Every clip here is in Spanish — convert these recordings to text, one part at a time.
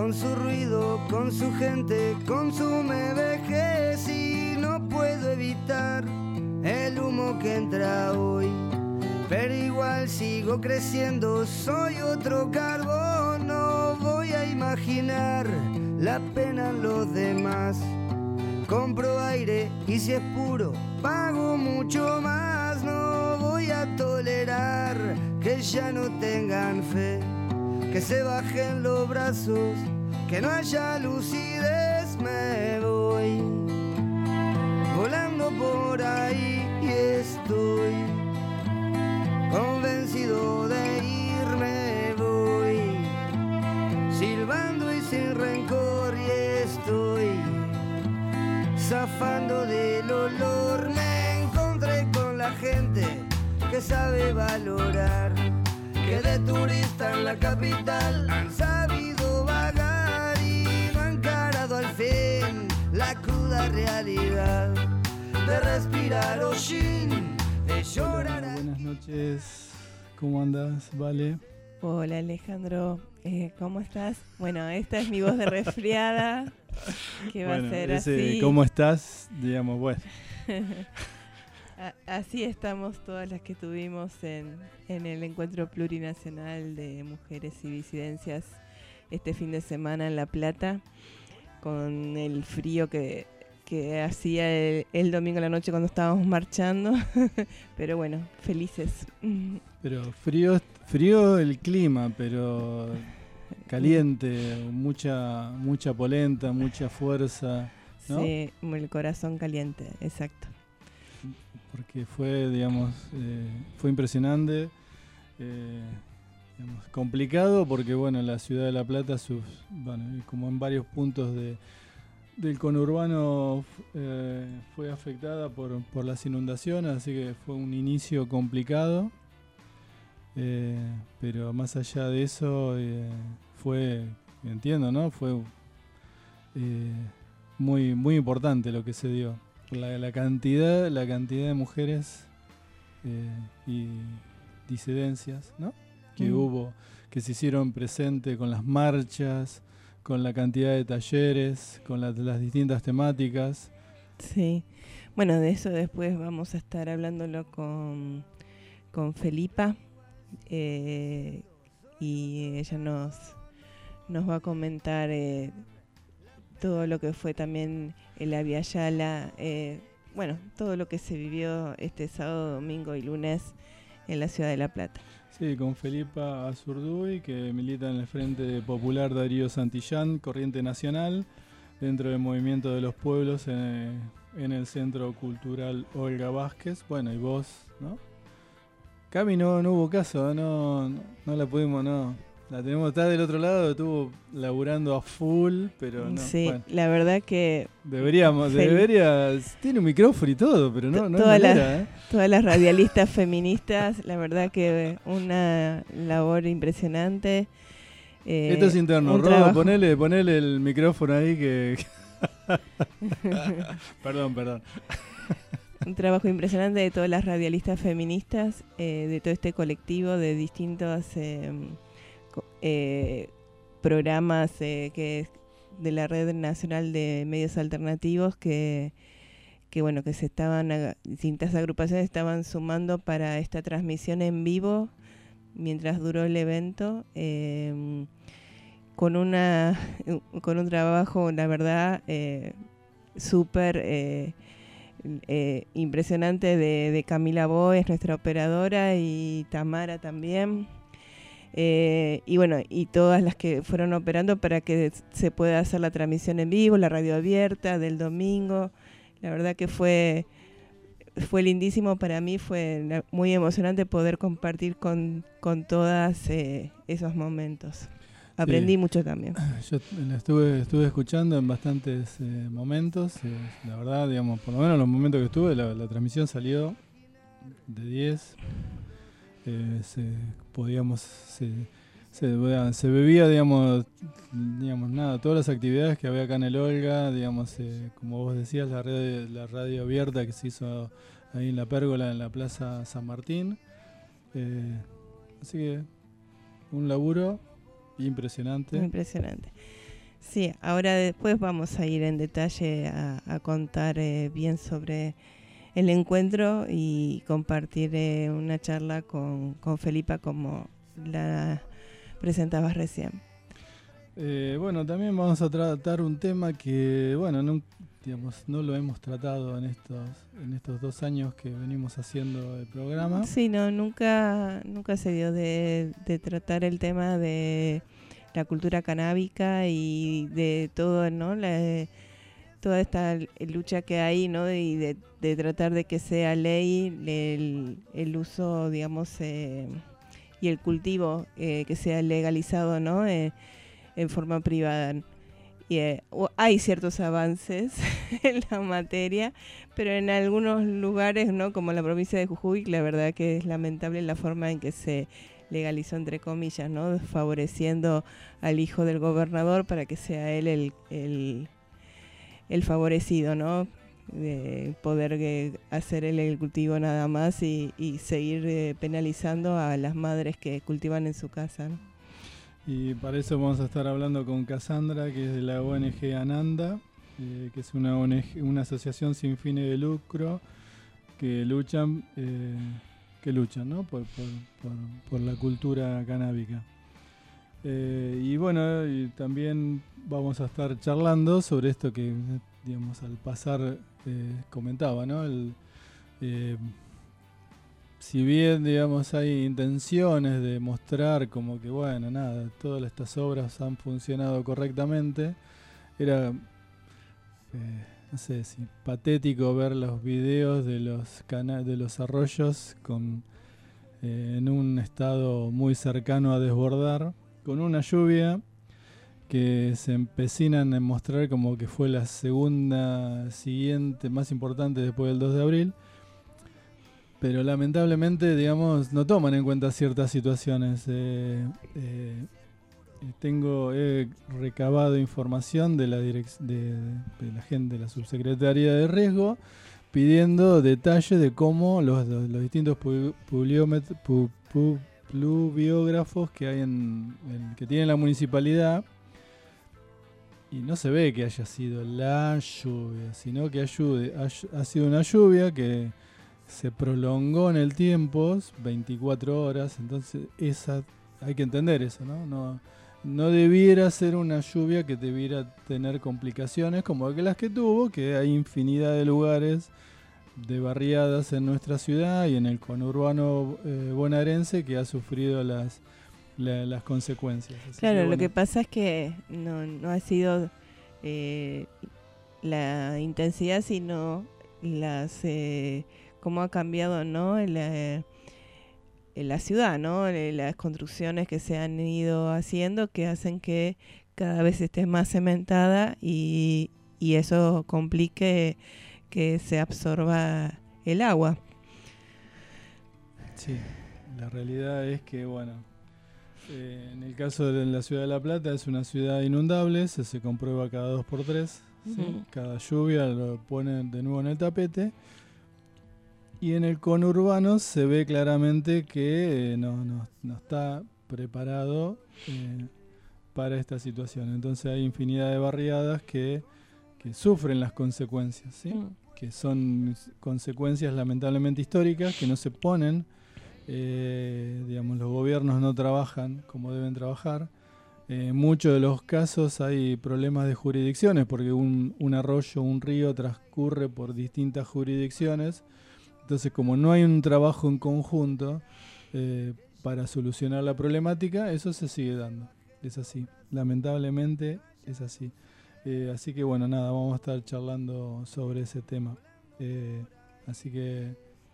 con su ruido, con su gente, consume vejez y no puedo evitar el humo que entra hoy. Pero igual sigo creciendo, soy otro carbón, no voy a imaginar la pena en los demás. Compro aire y si es puro, pago mucho más. No voy a tolerar que ya no tengan fe, que se bajen los brazos, que no haya lucidez. Me voy volando por ahí y estoy convencido de irme. Voy silbando y sin rencor y estoy zafando del olor. Me encontré con la gente que sabe valorar, que de turista en la capital han sabido vagar y no han encarado al fin la cruda realidad de respirar hollín, de llorar. Hola, buenas noches, ¿cómo andas, Vale? Hola Alejandro, ¿cómo estás? Bueno, esta es mi voz de resfriada, que va a ser así. ¿Cómo estás? Digamos, bueno. Así estamos todas las que estuvimos en el encuentro plurinacional de mujeres y disidencias este fin de semana en La Plata, con el frío que hacía el domingo a la noche cuando estábamos marchando, pero bueno, felices. Pero frío el clima, pero caliente, mucha polenta, mucha fuerza, ¿no? Sí, el corazón caliente, exacto. Porque fue, digamos, fue impresionante, digamos, complicado porque, bueno, la ciudad de La Plata, como en varios puntos del conurbano fue afectada por las inundaciones, así que fue un inicio complicado, pero más allá de eso fue, entiendo, ¿no? Fue muy, muy importante lo que se dio. La cantidad de mujeres y disidencias, ¿no? Que hubo, que se hicieron presente con las marchas, con la cantidad de talleres, con las distintas temáticas. Sí, bueno, de eso después vamos a estar hablándolo con Felipa, y ella nos va a comentar todo lo que fue también el Via Yala, bueno, todo lo que se vivió este sábado, domingo y lunes en la ciudad de La Plata. Sí, con Felipa Azurduy, que milita en el Frente Popular Darío Santillán, Corriente Nacional, dentro del Movimiento de los Pueblos en el Centro Cultural Olga Vázquez. Bueno, y vos, ¿no? Cami no hubo caso, no la pudimos, no. La tenemos, está del otro lado, estuvo laburando a full, pero no. Sí, bueno, la verdad que debería, tiene un micrófono y todo, pero no todas hay manera, todas las radialistas feministas, la verdad que una labor impresionante. Esto es interno, Rodo, ponele el micrófono ahí que... Perdón. Un trabajo impresionante de todas las radialistas feministas, de todo este colectivo de distintos programas que de la Red Nacional de Medios Alternativos que bueno, que distintas agrupaciones estaban sumando para esta transmisión en vivo mientras duró el evento, con un trabajo, la verdad, súper impresionante de Camila Boes, nuestra operadora, y Tamara también. Y bueno, y todas las que fueron operando para que se pueda hacer la transmisión en vivo, la radio abierta del domingo. La verdad que fue lindísimo para mí, fue muy emocionante poder compartir con todas esos momentos. Aprendí mucho también. Yo la estuve escuchando en bastantes momentos, la verdad, digamos, por lo menos los momentos que estuve, la transmisión salió de 10. Se bebía, digamos nada, todas las actividades que había acá en el Olga, digamos, como vos decías, la radio abierta que se hizo ahí en la Pérgola, en la Plaza San Martín, así que un laburo impresionante. Sí, ahora después vamos a ir en detalle a contar bien sobre el encuentro y compartir una charla con Felipa como la presentabas recién. Bueno, también vamos a tratar un tema que, bueno, no lo hemos tratado en estos 2 años que venimos haciendo el programa. Sí, no, nunca se dio de tratar el tema de la cultura canábica y de todo, ¿no? Toda esta lucha que hay, ¿no? Y de tratar de que sea ley el uso, digamos, y el cultivo que sea legalizado, ¿no? En forma privada. Y, hay ciertos avances en la materia, pero en algunos lugares, ¿no? Como la provincia de Jujuy, la verdad que es lamentable la forma en que se legalizó, entre comillas, ¿no? Favoreciendo al hijo del gobernador para que sea él el favorecido, ¿no? De poder hacer el cultivo nada más y seguir penalizando a las madres que cultivan en su casa, ¿no? Y para eso vamos a estar hablando con Cassandra, que es de la ONG Ananda, que es una ONG, una asociación sin fines de lucro que luchan, ¿no? por la cultura canábica. Y bueno, y también vamos a estar charlando sobre esto que, digamos, al pasar comentaba, ¿no? Si bien, digamos, hay intenciones de mostrar como que, bueno, nada, todas estas obras han funcionado correctamente, era, no sé si patético ver los videos de los arroyos en un estado muy cercano a desbordar, con una lluvia que se empecinan en mostrar como que fue la segunda siguiente más importante después del 2 de abril. Pero lamentablemente, digamos, no toman en cuenta ciertas situaciones. He recabado información de la gente de la Subsecretaría de Riesgo pidiendo detalles de cómo los distintos pluviógrafos que hay que tiene la municipalidad, y no se ve que haya sido la lluvia, sino que ha sido una lluvia que se prolongó en el tiempo, 24 horas, entonces hay que entender eso, ¿no? No debiera ser una lluvia que debiera tener complicaciones como las que tuvo, que hay infinidad de lugares de barriadas en nuestra ciudad y en el conurbano bonaerense que ha sufrido las consecuencias. Así claro, que, lo que pasa es que no ha sido la intensidad, sino cómo ha cambiado, ¿no? La ciudad, ¿no? Las construcciones que se han ido haciendo que hacen que cada vez esté más cementada y eso complique que se absorba el agua. Sí, la realidad es que, bueno, en el caso de la ciudad de La Plata es una ciudad inundable, se comprueba cada 2x3, ¿sí? Cada lluvia lo ponen de nuevo en el tapete. Y en el conurbano se ve claramente que no está preparado para esta situación. Entonces hay infinidad de barriadas que sufren las consecuencias, ¿sí? Que son consecuencias lamentablemente históricas, que no se ponen, digamos, los gobiernos no trabajan como deben trabajar. En muchos de los casos hay problemas de jurisdicciones, porque un arroyo, un río transcurre por distintas jurisdicciones. Entonces, como no hay un trabajo en conjunto para solucionar la problemática, eso se sigue dando. Es así. Lamentablemente es así. Así que, bueno, nada, vamos a estar charlando sobre ese tema. Así que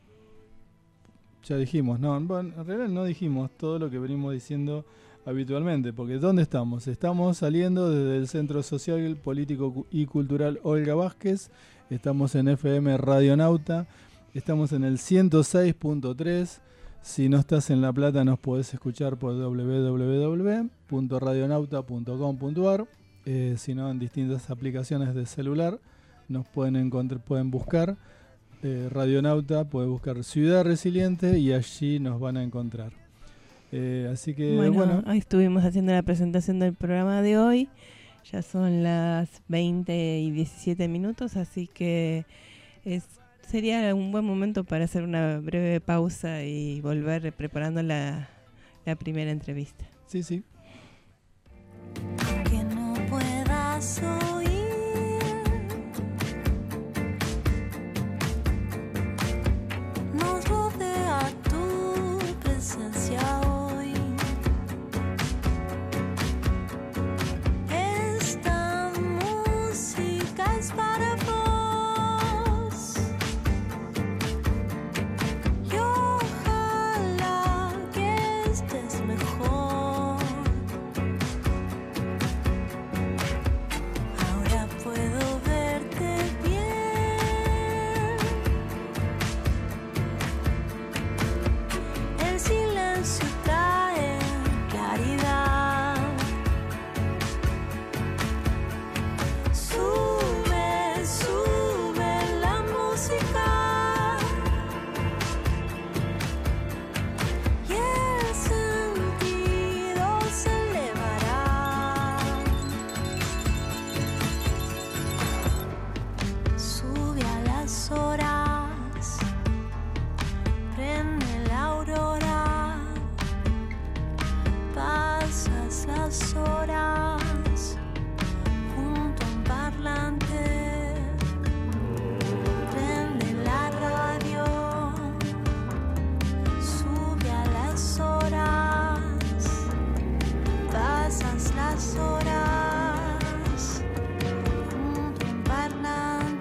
ya dijimos, bueno, en realidad no dijimos todo lo que venimos diciendo habitualmente, porque ¿dónde estamos? Estamos saliendo desde el Centro Social, Político y Cultural Olga Vázquez. Estamos en FM Radionauta. Estamos en el 106.3. Si no estás en La Plata nos podés escuchar por www.radionauta.com.ar. Si no, en distintas aplicaciones de celular nos pueden buscar Radionauta, pueden buscar Ciudad Resiliente y allí nos van a encontrar. Así que bueno, ahí estuvimos haciendo la presentación del programa de hoy Ya son las 20:17, así que sería un buen momento para hacer una breve pausa y volver preparando la primera entrevista. Sí, sí. Que no puedas oír, nos rodea tu presencia hoy. Esta música es para vos y ojalá que estés mejor. Ahora puedo verte bien. El silencio trae claridad. Sube, sube la música y el sentido se elevará. Sube a las horas, prende la aurora, pasas las horas junto a un parlante, prende la radio, sube a las horas, pasas las horas junto a un parlante.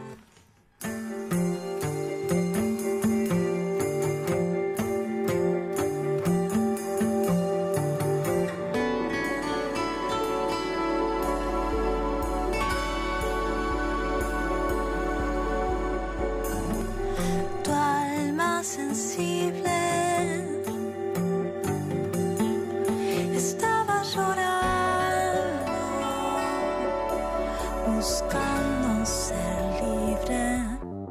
Tu alma sensible estaba llorando, buscando ser libre.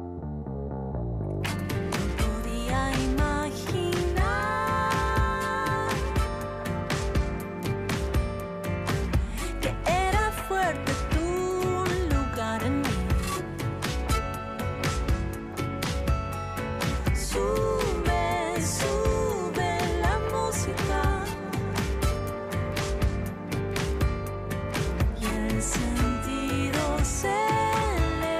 Podía imaginar que era fuerte tu lugar en mí. Sube, sube la música y el sentido se eleva.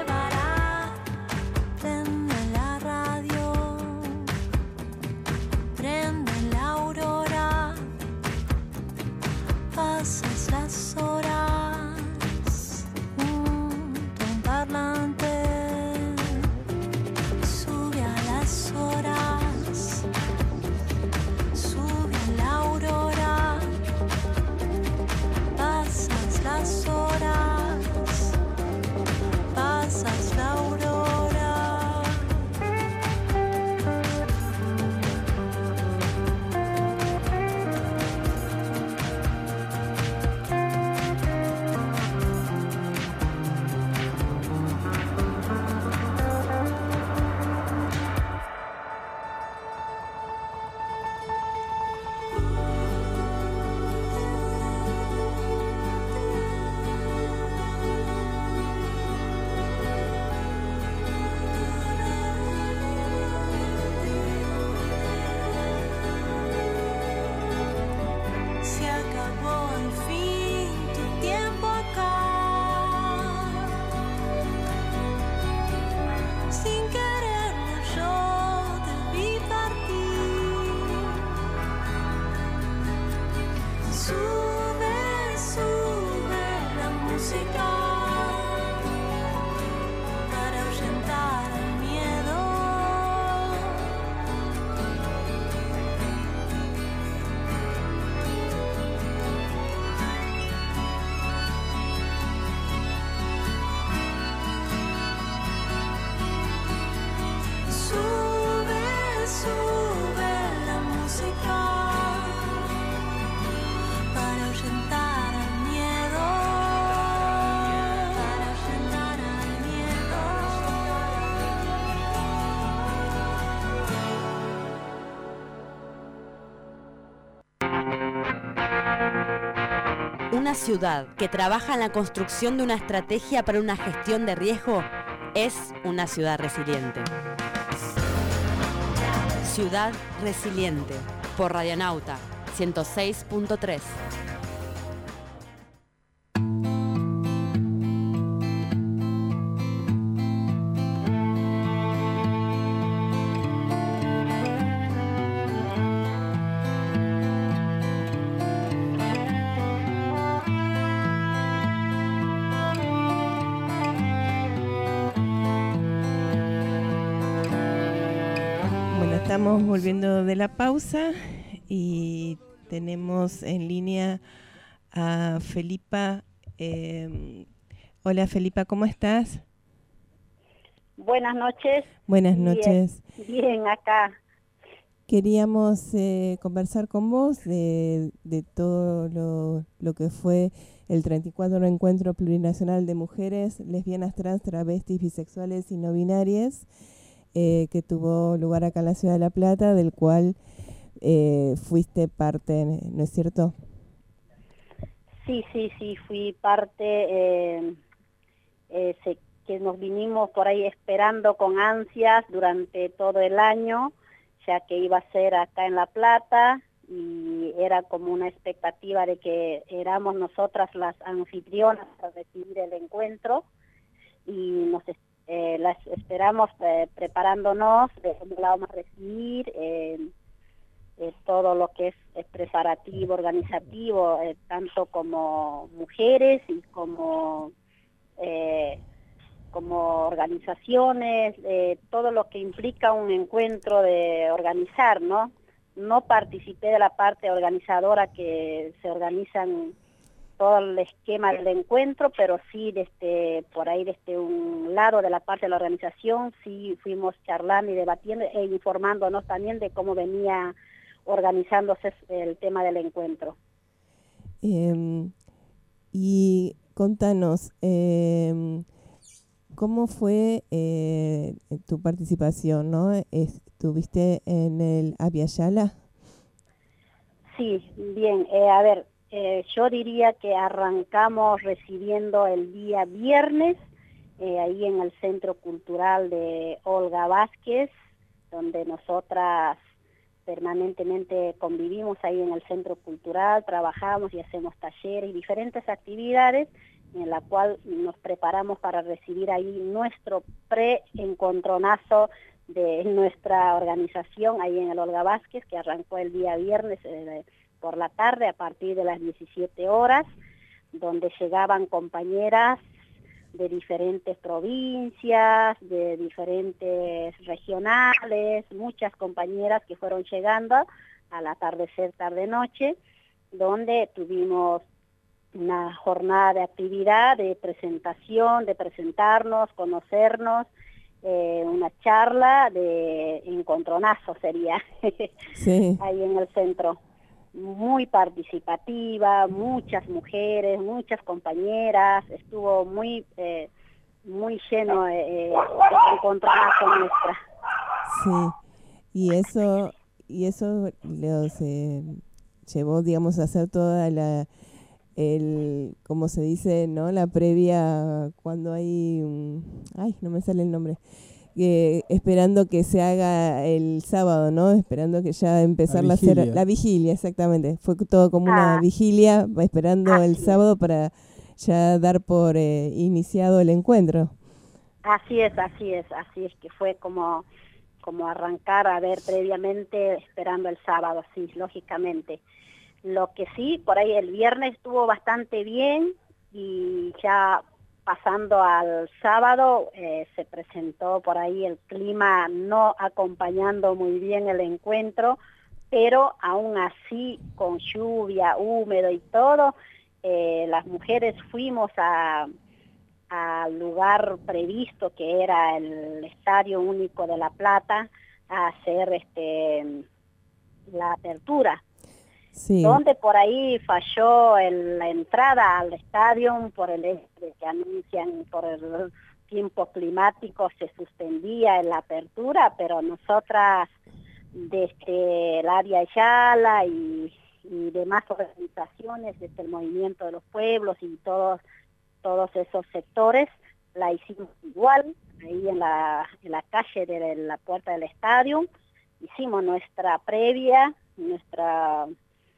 Una ciudad que trabaja en la construcción de una estrategia para una gestión de riesgo es una ciudad resiliente. Ciudad Resiliente, por Radionauta 106.3. Estamos volviendo de la pausa y tenemos en línea a Felipa. Hola Felipa, ¿cómo estás? Buenas noches. Buenas noches. Bien, acá. Queríamos conversar con vos de todo lo que fue el 34 Encuentro Plurinacional de Mujeres, Lesbianas, Trans, Travestis, Bisexuales y No Binarias, que tuvo lugar acá en la Ciudad de La Plata, del cual fuiste parte, ¿no es cierto? Sí, fui parte, que nos vinimos por ahí esperando con ansias durante todo el año, ya que iba a ser acá en La Plata, y era como una expectativa de que éramos nosotras las anfitrionas para recibir el encuentro, y las esperamos preparándonos de cómo la vamos a recibir, todo lo que es preparativo, organizativo, tanto como mujeres y como organizaciones, todo lo que implica un encuentro de organizar, ¿no? No participé de la parte organizadora que se organizan todo el esquema del encuentro, pero sí por ahí desde un lado de la parte de la organización sí fuimos charlando y debatiendo e informándonos también de cómo venía organizándose el tema del encuentro. Y contanos, ¿cómo fue tu participación, no? ¿Estuviste en el Abya-Yala? Sí, bien, yo diría que arrancamos recibiendo el día viernes, ahí en el Centro Cultural de Olga Vázquez, donde nosotras permanentemente convivimos ahí en el Centro Cultural, trabajamos y hacemos talleres y diferentes actividades en la cual nos preparamos para recibir ahí nuestro pre-encontronazo de nuestra organización ahí en el Olga Vázquez, que arrancó el día viernes por la tarde a partir de las 17 horas, donde llegaban compañeras de diferentes provincias, de diferentes regionales, muchas compañeras que fueron llegando al atardecer, tarde-noche, donde tuvimos una jornada de actividad, de presentación, de presentarnos, conocernos, una charla de encontronazo sería, sí. Ahí en el centro. Muy participativa, muchas mujeres, muchas compañeras, estuvo muy lleno el encontronazo nuestra. Sí, y eso los llevó, digamos, a hacer toda como se dice, ¿no? La previa, cuando hay, no me sale el nombre, esperando que se haga el sábado, ¿no? Esperando que ya empezar la vigilia, exactamente. Fue todo como una vigilia, esperando el sábado para ya dar por iniciado el encuentro. Así es que fue como arrancar a ver previamente, esperando el sábado, sí, lógicamente. Lo que sí, por ahí el viernes estuvo bastante bien, y ya pasando al sábado se presentó por ahí el clima no acompañando muy bien el encuentro, pero aún así con lluvia, húmedo y todo, las mujeres fuimos al lugar previsto, que era el Estadio Único de La Plata, a hacer la apertura. Sí. Donde por ahí falló la entrada al estadio por el hecho de que anuncian por el tiempo climático se suspendía en la apertura, pero nosotras desde el área Yala y y demás organizaciones, desde el movimiento de los pueblos y todos esos sectores, la hicimos igual, ahí en la calle de la puerta del estadio, hicimos nuestra previa, nuestra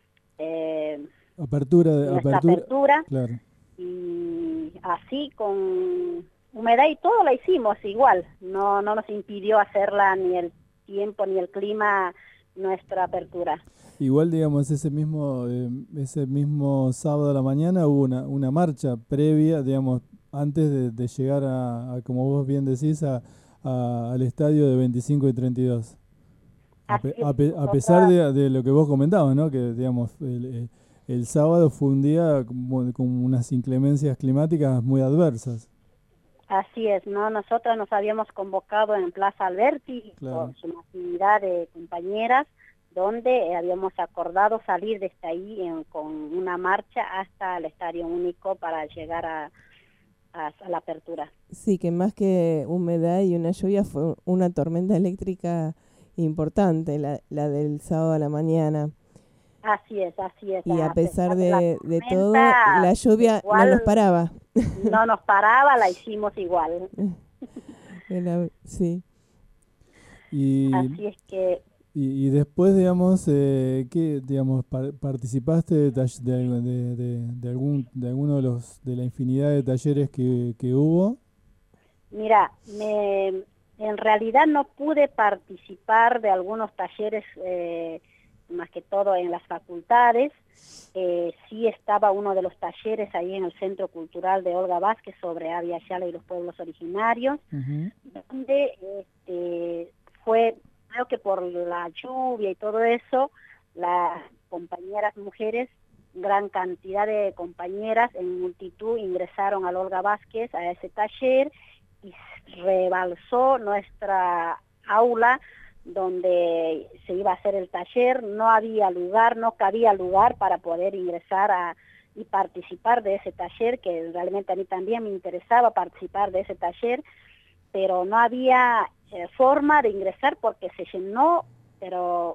apertura, claro. y así con humedad y todo la hicimos igual, no nos impidió hacerla ni el tiempo ni el clima, nuestra apertura. Igual, digamos, ese mismo sábado a la mañana hubo una marcha previa, digamos, antes de llegar a, como vos bien decís, al estadio de 25 y 32. A pesar de lo que vos comentabas, ¿no? Que, digamos, el sábado fue un día con unas inclemencias climáticas muy adversas. Así es, ¿no? Nosotros nos habíamos convocado en Plaza Alberti, claro, con una actividad de compañeras, donde habíamos acordado salir desde ahí con una marcha hasta el Estadio Único para llegar a la apertura. Sí, que más que humedad y una lluvia fue una tormenta eléctrica importante, la del sábado a la mañana. Así es. Y a pesar de todo, la lluvia no nos paraba. No nos paraba, la hicimos igual. Sí. Así es que... Y después, digamos, ¿qué, digamos, participaste de alguno de la infinidad de talleres que hubo? Mira, en realidad no pude participar de algunos talleres, más que todo en las facultades. Sí estaba uno de los talleres ahí en el Centro Cultural de Olga Vázquez sobre Abya Yala y los pueblos originarios, donde fue, creo que por la lluvia y todo eso, las compañeras mujeres, gran cantidad de compañeras en multitud ingresaron al Olga Vázquez a ese taller y rebalsó nuestra aula donde se iba a hacer el taller. No había lugar, no cabía lugar para poder ingresar y participar de ese taller, que realmente a mí también me interesaba participar de ese taller, pero no había forma de ingresar porque se llenó, pero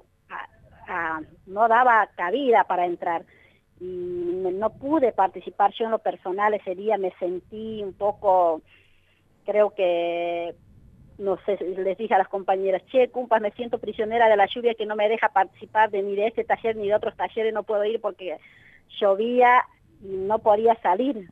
no daba cabida para entrar. Y no pude participar. Yo en lo personal ese día me sentí un poco, creo que, no sé, les dije a las compañeras, che, cumpas, me siento prisionera de la lluvia que no me deja participar ni de este taller ni de otros talleres, no puedo ir porque llovía y no podía salir.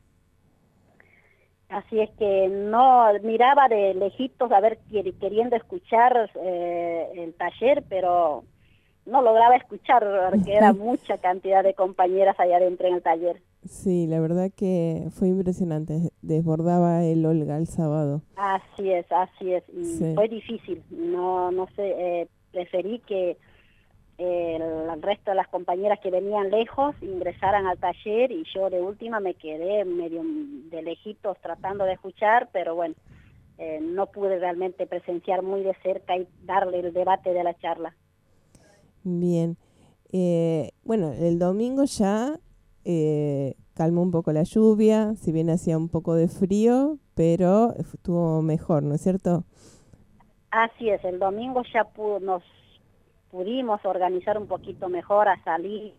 Así es que no miraba de lejitos a ver, queriendo escuchar el taller, pero no lograba escuchar porque era mucha cantidad de compañeras allá adentro en el taller. Sí, la verdad que fue impresionante, desbordaba el Olga el sábado. Así es, y sí, fue difícil, no sé, preferí que el resto de las compañeras que venían lejos ingresaran al taller y yo de última me quedé medio de lejitos tratando de escuchar, pero bueno, no pude realmente presenciar muy de cerca y darle el debate de la charla. Bien, bueno, el domingo ya calmó un poco la lluvia, si bien hacía un poco de frío, pero estuvo mejor, ¿no es cierto? Así es, el domingo ya nos pudimos organizar un poquito mejor a salir.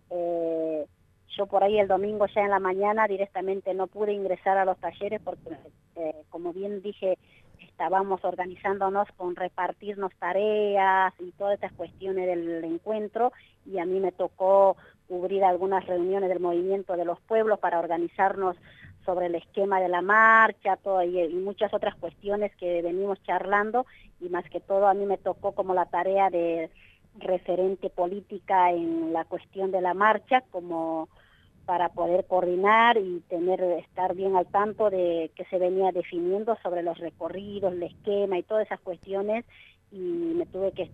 Yo por ahí el domingo ya en la mañana directamente no pude ingresar a los talleres porque, como bien dije, estábamos organizándonos con repartirnos tareas y todas estas cuestiones del encuentro, y a mí me tocó cubrir algunas reuniones del movimiento de los pueblos para organizarnos sobre el esquema de la marcha, todo, y muchas otras cuestiones que venimos charlando, y más que todo a mí me tocó como la tarea de referente política en la cuestión de la marcha, como para poder coordinar y estar bien al tanto de que se venía definiendo sobre los recorridos, el esquema y todas esas cuestiones, y me tuve que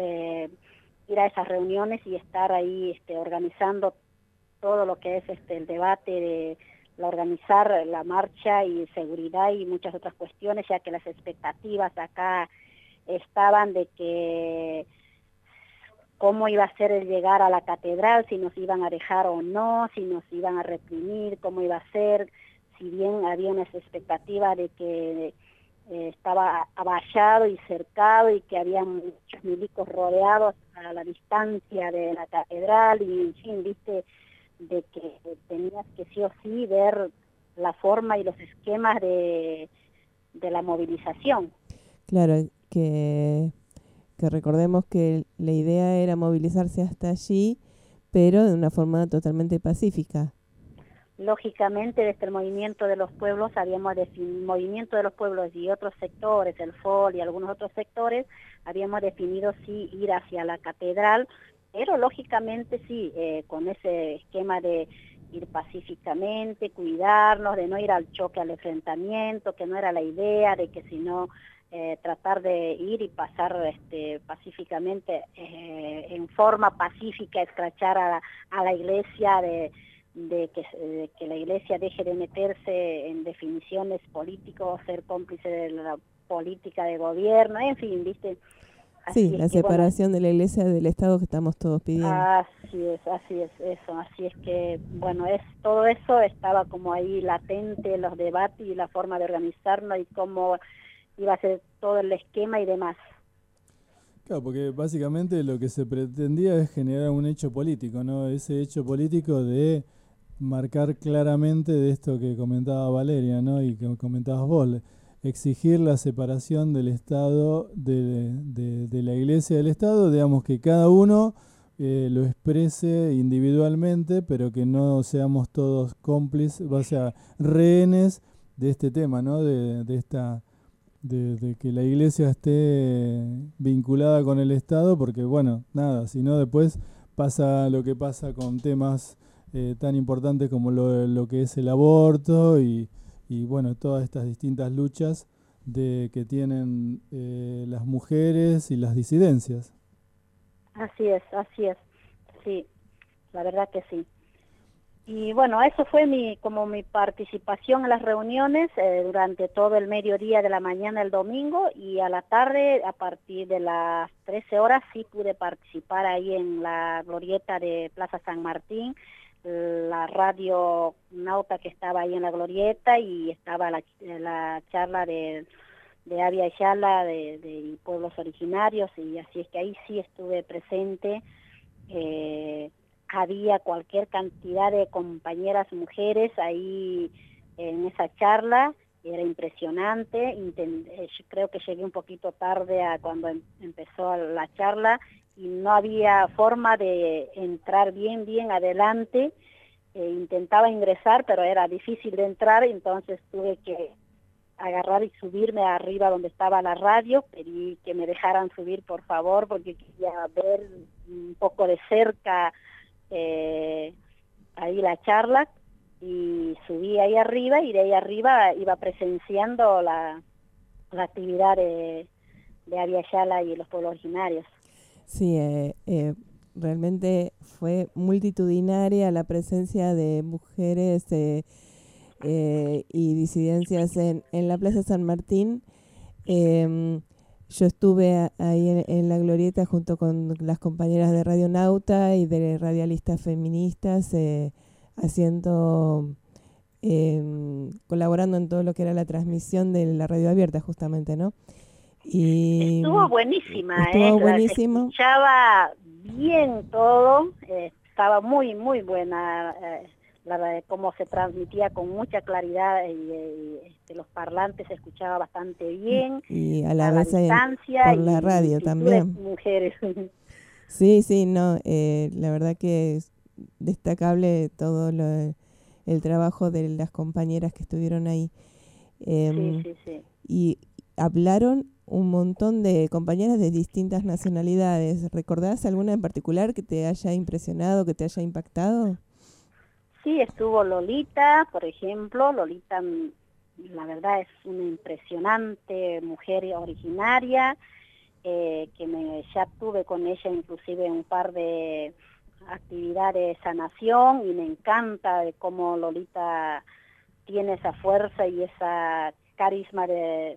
ir a esas reuniones y estar ahí organizando todo lo que es el debate de organizar la marcha y seguridad y muchas otras cuestiones, ya que las expectativas acá estaban de que cómo iba a ser el llegar a la catedral, si nos iban a dejar o no, si nos iban a reprimir, cómo iba a ser, si bien había una expectativa de que estaba avallado y cercado y que había muchos milicos rodeados a la distancia de la catedral y, en fin, viste, de que tenías que sí o sí ver la forma y los esquemas de la movilización. Claro, que recordemos que la idea era movilizarse hasta allí, pero de una forma totalmente pacífica. Lógicamente, desde el movimiento de los pueblos, movimiento de los pueblos y otros sectores, el FOL y algunos otros sectores, habíamos definido sí ir hacia la catedral, pero lógicamente sí, con ese esquema de ir pacíficamente, cuidarnos, de no ir al choque, al enfrentamiento, que no era la idea, de que si no tratar de ir y pasar pacíficamente, en forma pacífica, escrachar a la iglesia, de que la iglesia deje de meterse en definiciones políticos, ser cómplice de la política de gobierno, en fin, ¿viste? Así Sí, es la que, bueno, separación de la iglesia del Estado que estamos todos pidiendo. así es eso, así es que, bueno, todo eso estaba como ahí latente, los debates y la forma de organizarnos y cómo iba a ser todo el esquema y demás. Claro, porque básicamente lo que se pretendía es generar un hecho político, ¿no? Ese hecho político de marcar claramente de esto que comentaba Valeria, ¿no? Y que comentabas vos, exigir la separación del Estado, de la Iglesia del Estado, digamos que cada uno lo exprese individualmente, pero que no seamos todos cómplices, o sea, rehenes de este tema, ¿no? De que la iglesia esté vinculada con el Estado, porque bueno, nada, si no después pasa lo que pasa con temas tan importantes como lo que es el aborto y bueno, todas estas distintas luchas que tienen las mujeres y las disidencias. Así es, sí, la verdad que sí. Y bueno, eso fue como mi participación en las reuniones durante todo el mediodía de la mañana el domingo, y a la tarde, a partir de las 13 horas, sí pude participar ahí en la glorieta de Plaza San Martín, la radio Nauta que estaba ahí en la glorieta, y estaba la charla de Abya Yala de pueblos originarios, y así es que ahí sí estuve presente. Había cualquier cantidad de compañeras mujeres ahí en esa charla, era impresionante. Yo creo que llegué un poquito tarde a cuando empezó la charla y no había forma de entrar bien adelante. Intentaba ingresar, pero era difícil de entrar, entonces tuve que agarrar y subirme arriba donde estaba la radio. Pedí que me dejaran subir, por favor, porque quería ver un poco de cerca ahí la charla, y subí ahí arriba, y de ahí arriba iba presenciando la actividad de Abya Yala y los pueblos originarios. Sí, realmente fue multitudinaria la presencia de mujeres y disidencias en la Plaza San Martín. Yo estuve ahí en la glorieta junto con las compañeras de Radio Nauta y de radialistas feministas, colaborando en todo lo que era la transmisión de la radio abierta, justamente, ¿no? Y estuvo buenísima, estuvo se buenísimo. escuchaba bien todo, estaba muy buena, cómo se transmitía con mucha claridad, y los parlantes se escuchaba bastante bien, y a la a la vez distancia, por la y radio multitud también. de mujeres. Sí, no, la verdad que es destacable todo el trabajo de las compañeras que estuvieron ahí. Sí. Y hablaron un montón de compañeras de distintas nacionalidades. ¿Recordás alguna en particular que te haya impresionado, que te haya impactado? Sí, estuvo Lolita, por ejemplo. Lolita, la verdad, es una impresionante mujer originaria, ya tuve con ella inclusive un par de actividades de sanación, y me encanta de cómo Lolita tiene esa fuerza y esa carisma de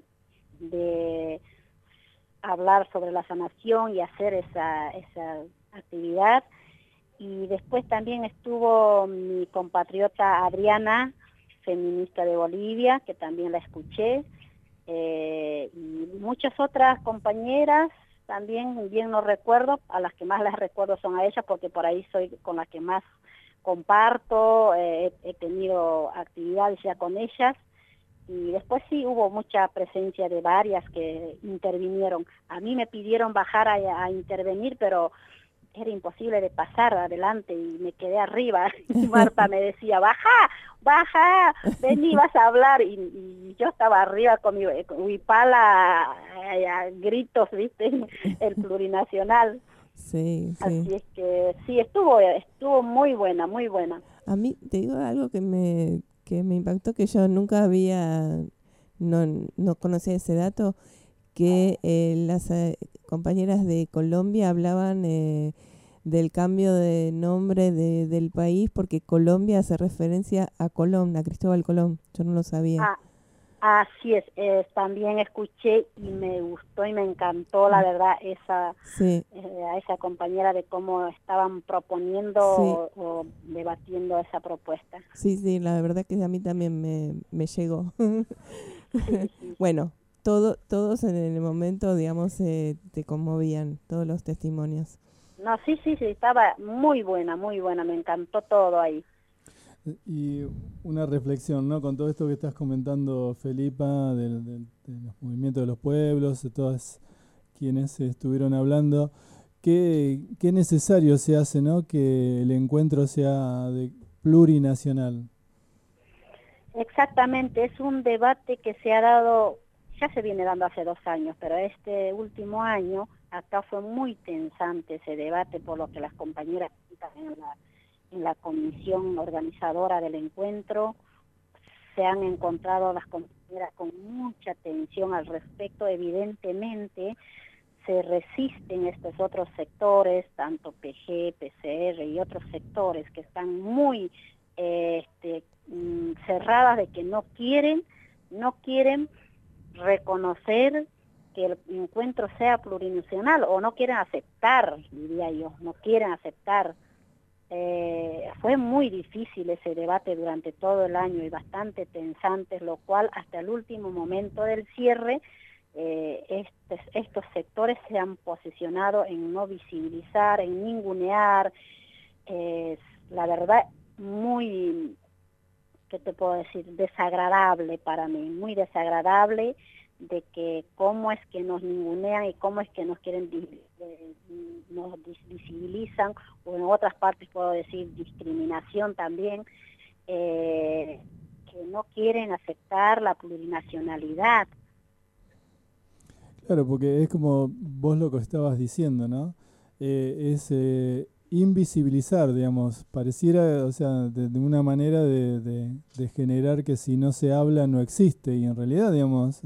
hablar sobre la sanación y hacer esa actividad. Y después también estuvo mi compatriota Adriana, feminista de Bolivia, que también la escuché, y muchas otras compañeras también bien no recuerdo, a las que más las recuerdo son a ellas, porque por ahí soy con las que más comparto, he tenido actividades ya con ellas, y después sí hubo mucha presencia de varias que intervinieron. A mí me pidieron bajar a intervenir, pero era imposible de pasar adelante y me quedé arriba. Y Marta me decía, baja, vení, vas a hablar. Y yo estaba arriba con mi huipala, a gritos, ¿viste? El plurinacional. Sí, sí. Así es que sí, estuvo muy buena, muy buena. A mí te digo algo que me impactó, que yo nunca no conocía ese dato, que las compañeras de Colombia hablaban del cambio de nombre del país, porque Colombia hace referencia a Colón, a Cristóbal Colón. Yo no lo sabía. Así es, también escuché y me gustó y me encantó, la verdad, Sí. A esa compañera de cómo estaban proponiendo o debatiendo esa propuesta. Sí, la verdad que a mí también me llegó. Sí. Bueno, todos en el momento, digamos, te conmovían, todos los testimonios. No, sí, estaba muy buena, me encantó todo ahí. Y una reflexión, ¿no? Con todo esto que estás comentando, Felipa, de los movimientos de los pueblos, de todas quienes estuvieron hablando, ¿qué necesario se hace, ¿no? Que el encuentro sea plurinacional? Exactamente, es un debate que se ha dado, ya se viene dando hace 2 años, pero este último año acá fue muy tensante ese debate, por lo que las compañeras en la comisión organizadora del encuentro se han encontrado las compañeras con mucha tensión al respecto. Evidentemente se resisten estos otros sectores, tanto PG, PCR y otros sectores que están muy cerradas, de que no quieren reconocer que el encuentro sea plurinacional, o no quieren aceptar, diría yo, no quieren aceptar. Fue muy difícil ese debate durante todo el año y bastante tensante, lo cual hasta el último momento del cierre estos sectores se han posicionado en no visibilizar, en ningunear. La verdad, muy, ¿qué te puedo decir? Desagradable para mí, muy desagradable, de que cómo es que nos ningunean y cómo es que nos quieren nos visibilizan, o en otras partes puedo decir discriminación también, que no quieren aceptar la plurinacionalidad. Claro, porque es como vos lo que estabas diciendo, ¿no? Es invisibilizar, digamos, pareciera, o sea, de una manera de generar que si no se habla no existe, y en realidad, digamos,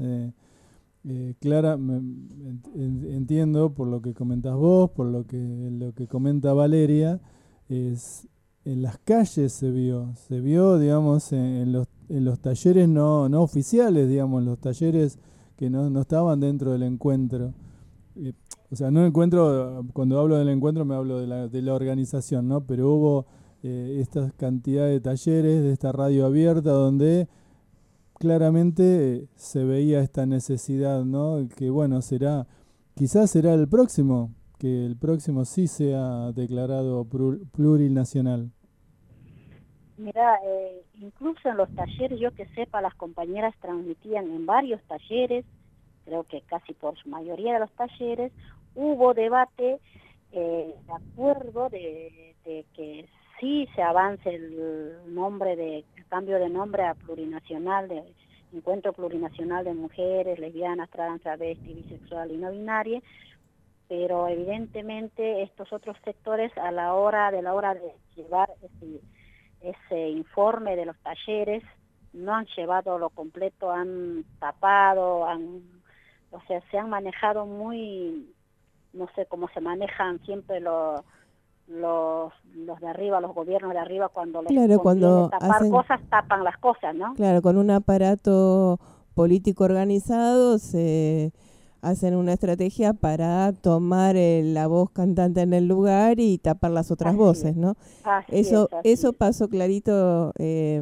entiendo por lo que comentás vos, por lo que comenta Valeria, es en las calles se vio, digamos, en los talleres no oficiales, digamos, los talleres que no estaban dentro del encuentro. O sea, no encuentro, cuando hablo del encuentro me hablo de la organización, ¿no? Pero hubo esta cantidad de talleres, de esta radio abierta, donde claramente se veía esta necesidad, ¿no? Que bueno, quizás será el próximo, que el próximo sí sea declarado plurinacional. Mira, incluso en los talleres, yo que sepa, las compañeras transmitían en varios talleres, creo que casi por su mayoría de los talleres, hubo debate de acuerdo de que sí se avance el cambio de nombre a plurinacional, de Encuentro Plurinacional de Mujeres, Lesbianas, Trans, Travesti, Bisexual y No Binaria, pero evidentemente estos otros sectores a la hora de llevar ese informe de los talleres no han llevado lo completo, han tapado, o sea, se han manejado muy, no sé cómo se manejan siempre los de arriba, los gobiernos de arriba, cuando les conviene tapar cosas, tapan las cosas, ¿no? Claro, con un aparato político organizado se hacen una estrategia para tomar la voz cantante en el lugar y tapar las otras voces, ¿no? Eso pasó clarito.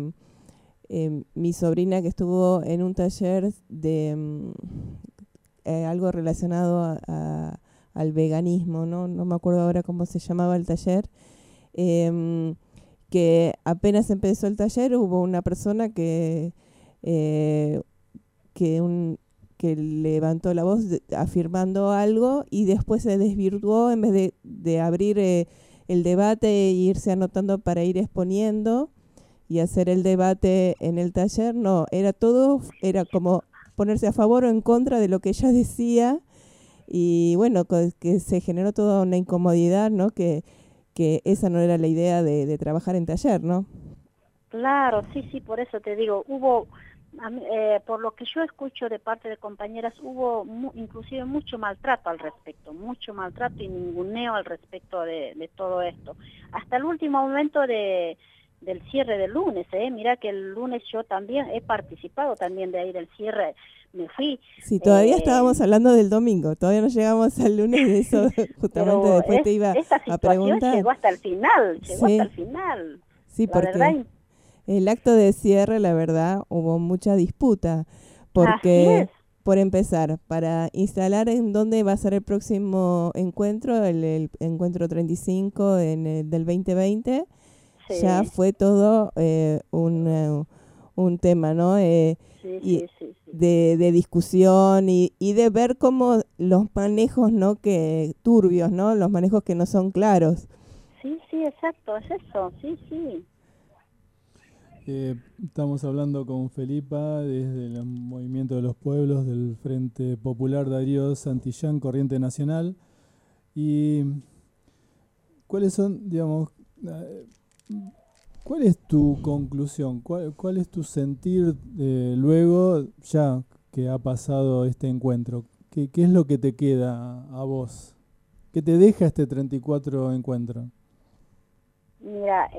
Mi sobrina, que estuvo en un taller de algo relacionado a al veganismo, ¿no? No me acuerdo ahora cómo se llamaba el taller, que apenas empezó el taller hubo una persona eh, que, que levantó la voz afirmando algo y después se desvirtuó en vez de abrir el debate e irse anotando para ir exponiendo y hacer el debate en el taller. No, era como ponerse a favor o en contra de lo que ella decía y bueno, que se generó toda una incomodidad, ¿no? Que esa no era la idea de trabajar en taller, ¿no? Claro, sí, por eso te digo, por lo que yo escucho de parte de compañeras, hubo inclusive mucho maltrato al respecto, mucho maltrato y ninguneo al respecto de todo esto. Hasta el último momento del cierre del lunes, mira que el lunes yo también he participado también de ahí del cierre, me fui. Sí, todavía estábamos hablando del domingo, todavía no llegamos al lunes de eso, justamente después te iba a preguntar. Llegó hasta el final, Sí. hasta el final. Sí, La porque verdad, el acto de cierre, la verdad, hubo mucha disputa, así porque es. por empezar, para instalar en dónde va a ser el próximo encuentro, el encuentro 35 del 2020, Sí. ya fue todo un tema, ¿no? Sí. De discusión y de ver cómo los manejos, ¿no? Que turbios, ¿no? Los manejos que no son claros. Sí, exacto, es eso, sí. Estamos hablando con Felipa desde el Movimiento de los Pueblos del Frente Popular Darío Santillán, Corriente Nacional. ¿Y cuáles son, digamos, cuál es tu conclusión? ¿Cuál es tu sentir luego, ya que ha pasado este encuentro? ¿Qué es lo que te queda a vos? ¿Qué te deja este 34 encuentro? Mira,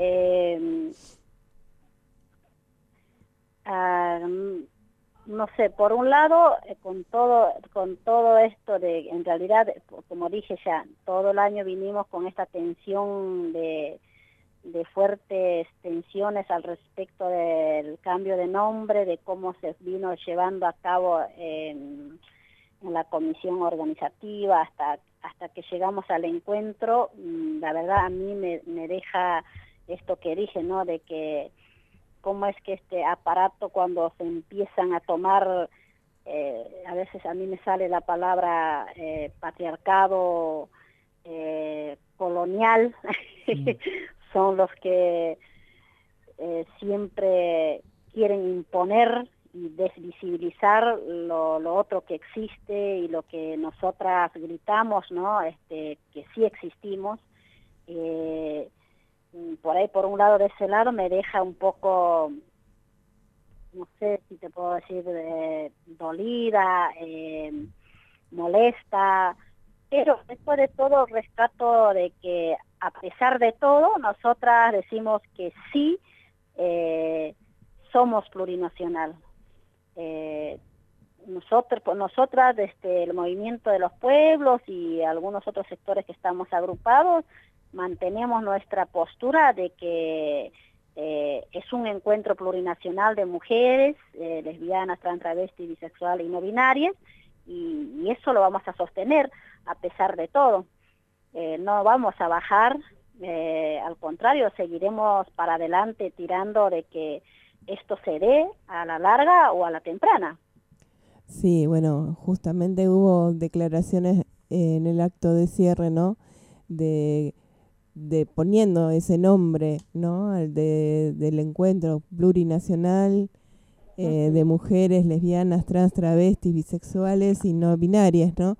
no sé, por un lado, con todo esto en realidad, como dije ya, todo el año vinimos con esta tensión de fuertes tensiones al respecto del cambio de nombre, de cómo se vino llevando a cabo en la comisión organizativa hasta que llegamos al encuentro. La verdad a mí me deja esto que dije, ¿no? De que cómo es que este aparato, cuando se empiezan a tomar, a veces a mí me sale la palabra patriarcado colonial, son los que siempre quieren imponer y desvisibilizar lo otro que existe y lo que nosotras gritamos, ¿no? Que sí existimos. Por ahí, por un lado, de ese lado, me deja un poco, no sé si te puedo decir, dolida, molesta, pero después de todo rescato de que a pesar de todo, nosotras decimos que sí, somos plurinacional. Nosotras, desde el Movimiento de los Pueblos y algunos otros sectores que estamos agrupados, mantenemos nuestra postura de que es un encuentro plurinacional de mujeres, lesbianas, trans, travestis, bisexuales y no binarias, y eso lo vamos a sostener a pesar de todo. No vamos a bajar, al contrario, seguiremos para adelante tirando de que esto se dé a la larga o a la temprana. Sí, bueno, justamente hubo declaraciones en el acto de cierre, ¿no? De poniendo ese nombre, ¿no? Del encuentro plurinacional de mujeres lesbianas, trans, travestis, bisexuales y no binarias, ¿no?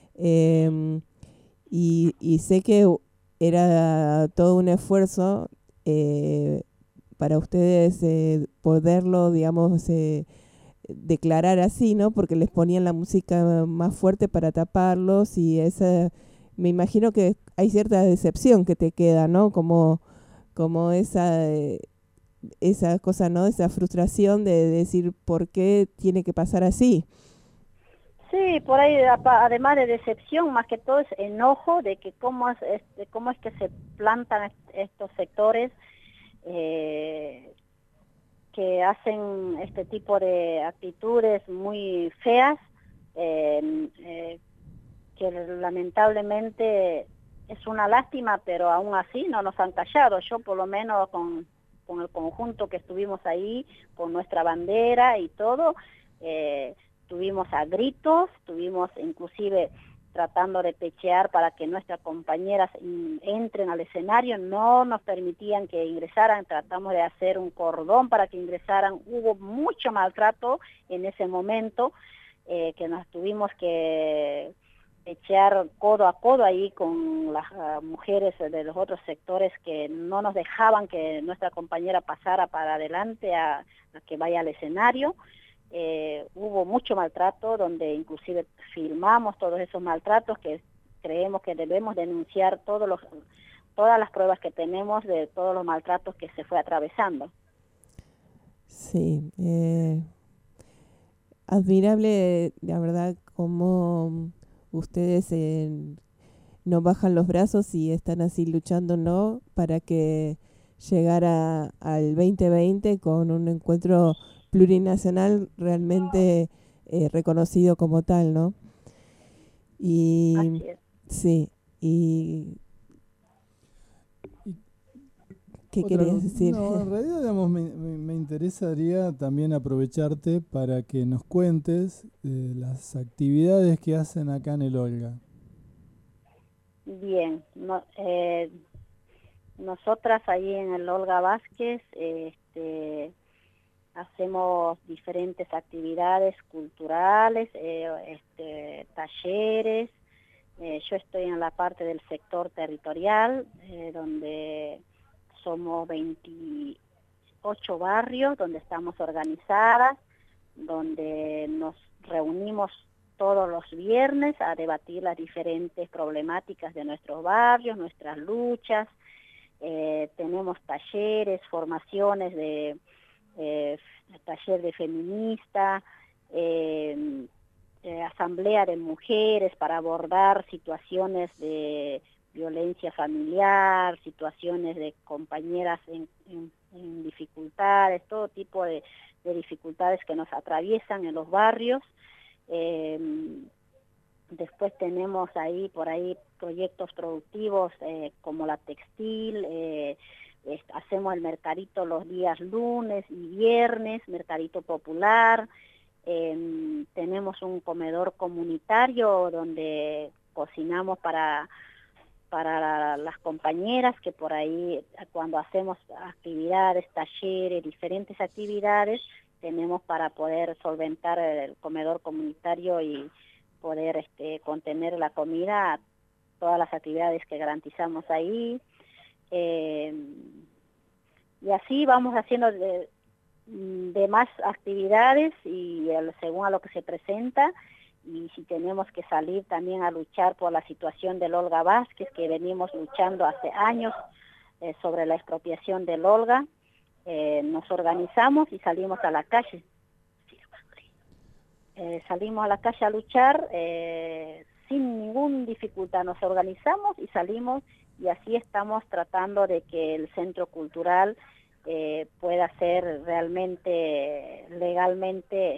Y sé que era todo un esfuerzo para ustedes poderlo, digamos, declarar así, ¿no? Porque les ponían la música más fuerte para taparlos y me imagino que hay cierta decepción que te queda, ¿no? Como esa cosa, ¿no? Esa frustración de decir por qué tiene que pasar así. Sí, por ahí, además de decepción, más que todo es enojo de que cómo es que se plantan estos sectores que hacen este tipo de actitudes muy feas, que lamentablemente es una lástima, pero aún así no nos han callado. Yo por lo menos con el conjunto que estuvimos ahí, con nuestra bandera y todo, tuvimos a gritos, tuvimos inclusive tratando de pechear para que nuestras compañeras entren al escenario, no nos permitían que ingresaran, tratamos de hacer un cordón para que ingresaran, hubo mucho maltrato en ese momento, que nos tuvimos que pechear codo a codo ahí con las mujeres de los otros sectores que no nos dejaban que nuestra compañera pasara para adelante a que vaya al escenario. Hubo mucho maltrato, donde inclusive filmamos todos esos maltratos, que creemos que debemos denunciar todas las pruebas que tenemos de todos los maltratos que se fue atravesando. Sí, admirable, la verdad, cómo ustedes no bajan los brazos y están así luchando, ¿no? Para que llegara al 2020 con un encuentro plurinacional realmente reconocido como tal, ¿no? Y Así es. sí, y ¿qué Otra querías cosa- decir? No, en realidad, digamos, me interesaría también aprovecharte para que nos cuentes las actividades que hacen acá en el Olga. Bien, nosotras ahí en el Olga Vázquez hacemos diferentes actividades culturales, talleres. Yo estoy en la parte del sector territorial, donde somos 28 barrios, donde estamos organizadas, donde nos reunimos todos los viernes a debatir las diferentes problemáticas de nuestros barrios, nuestras luchas. Tenemos talleres, formaciones de taller de feminista, asamblea de mujeres para abordar situaciones de violencia familiar, situaciones de compañeras en dificultades, todo tipo de dificultades que nos atraviesan en los barrios. Después tenemos por ahí proyectos productivos como la textil, hacemos el mercadito los días lunes y viernes, mercadito popular. Tenemos un comedor comunitario donde cocinamos para las compañeras, que por ahí cuando hacemos actividades, talleres, diferentes actividades, tenemos para poder solventar el comedor comunitario y poder contener la comida, todas las actividades que garantizamos ahí. Y así vamos haciendo de más actividades y según a lo que se presenta, y si tenemos que salir también a luchar por la situación del Olga Vázquez, que venimos luchando hace años sobre la expropiación del Olga, nos organizamos y salimos a la calle. Salimos a la calle a luchar sin ninguna dificultad, nos organizamos y salimos, y así estamos tratando de que el centro cultural pueda ser realmente legalmente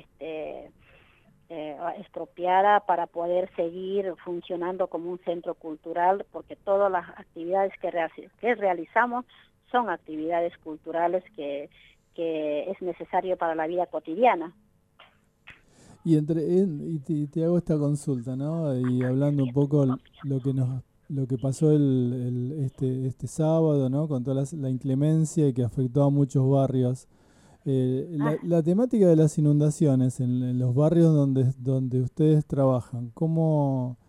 expropiada para poder seguir funcionando como un centro cultural, porque todas las actividades que realizamos son actividades culturales que es necesario para la vida cotidiana. Y te hago esta consulta, ¿no? Y hablando un poco lo que pasó este sábado, ¿no? Con toda la inclemencia y que afectó a muchos barrios. La temática de las inundaciones en los barrios donde ustedes trabajan, ¿cómo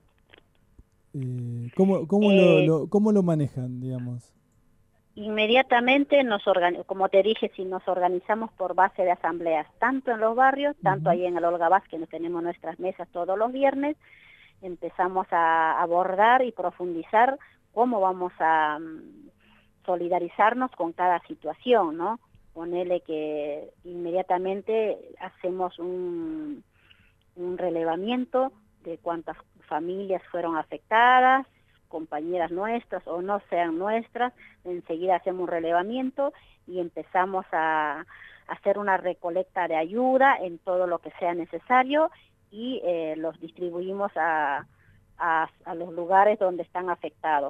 lo manejan, digamos? Inmediatamente como te dije, si nos organizamos por base de asambleas, tanto en los barrios, tanto ahí en el Olga Vázquez, que tenemos nuestras mesas todos los viernes, empezamos a abordar y profundizar cómo vamos a solidarizarnos con cada situación, ¿no? Ponele que inmediatamente hacemos un relevamiento de cuántas familias fueron afectadas, compañeras nuestras o no sean nuestras, enseguida hacemos un relevamiento y empezamos a hacer una recolecta de ayuda en todo lo que sea necesario y los distribuimos a a los lugares donde están afectados.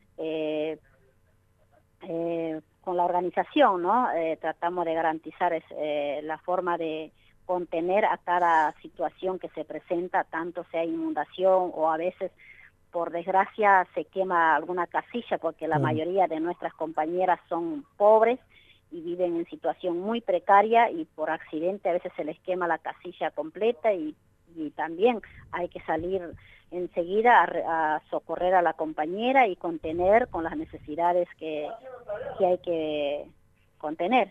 Con la organización, ¿no? Tratamos de garantizar la forma de contener a cada situación que se presenta, tanto sea inundación o a veces, por desgracia, se quema alguna casilla, porque la mayoría de nuestras compañeras son pobres y viven en situación muy precaria, y por accidente a veces se les quema la casilla completa, y también hay que salir enseguida a socorrer a la compañera y contener con las necesidades que hay que contener.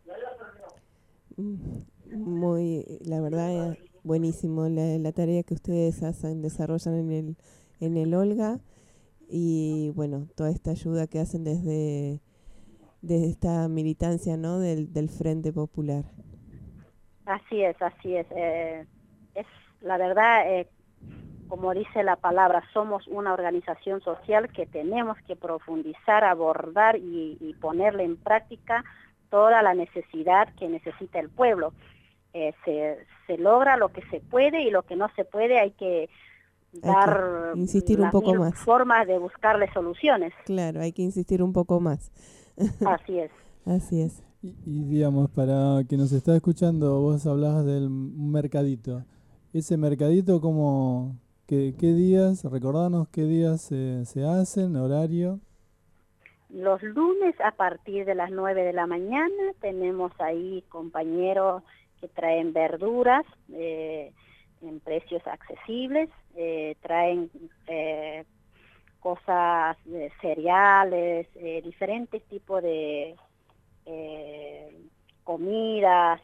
La verdad, buenísimo la tarea que ustedes desarrollan en el Olga, y bueno, toda esta ayuda que hacen desde esta militancia, ¿no? del Frente Popular. Así es. Es la verdad, como dice la palabra, somos una organización social que tenemos que profundizar, abordar y ponerle en práctica toda la necesidad que necesita el pueblo. Se logra lo que se puede, y lo que no se puede hay que dar insistir un poco más, formas de buscarle soluciones. Claro, hay que insistir un poco más. Así es. Así es. Y digamos, para quien nos está escuchando, vos hablabas del mercadito. Ese mercadito, qué días, recordanos qué días se hacen, horario. Los lunes a partir de las 9 de la mañana tenemos ahí compañeros que traen verduras en precios accesibles, traen cosas, cereales, diferentes tipos de comidas,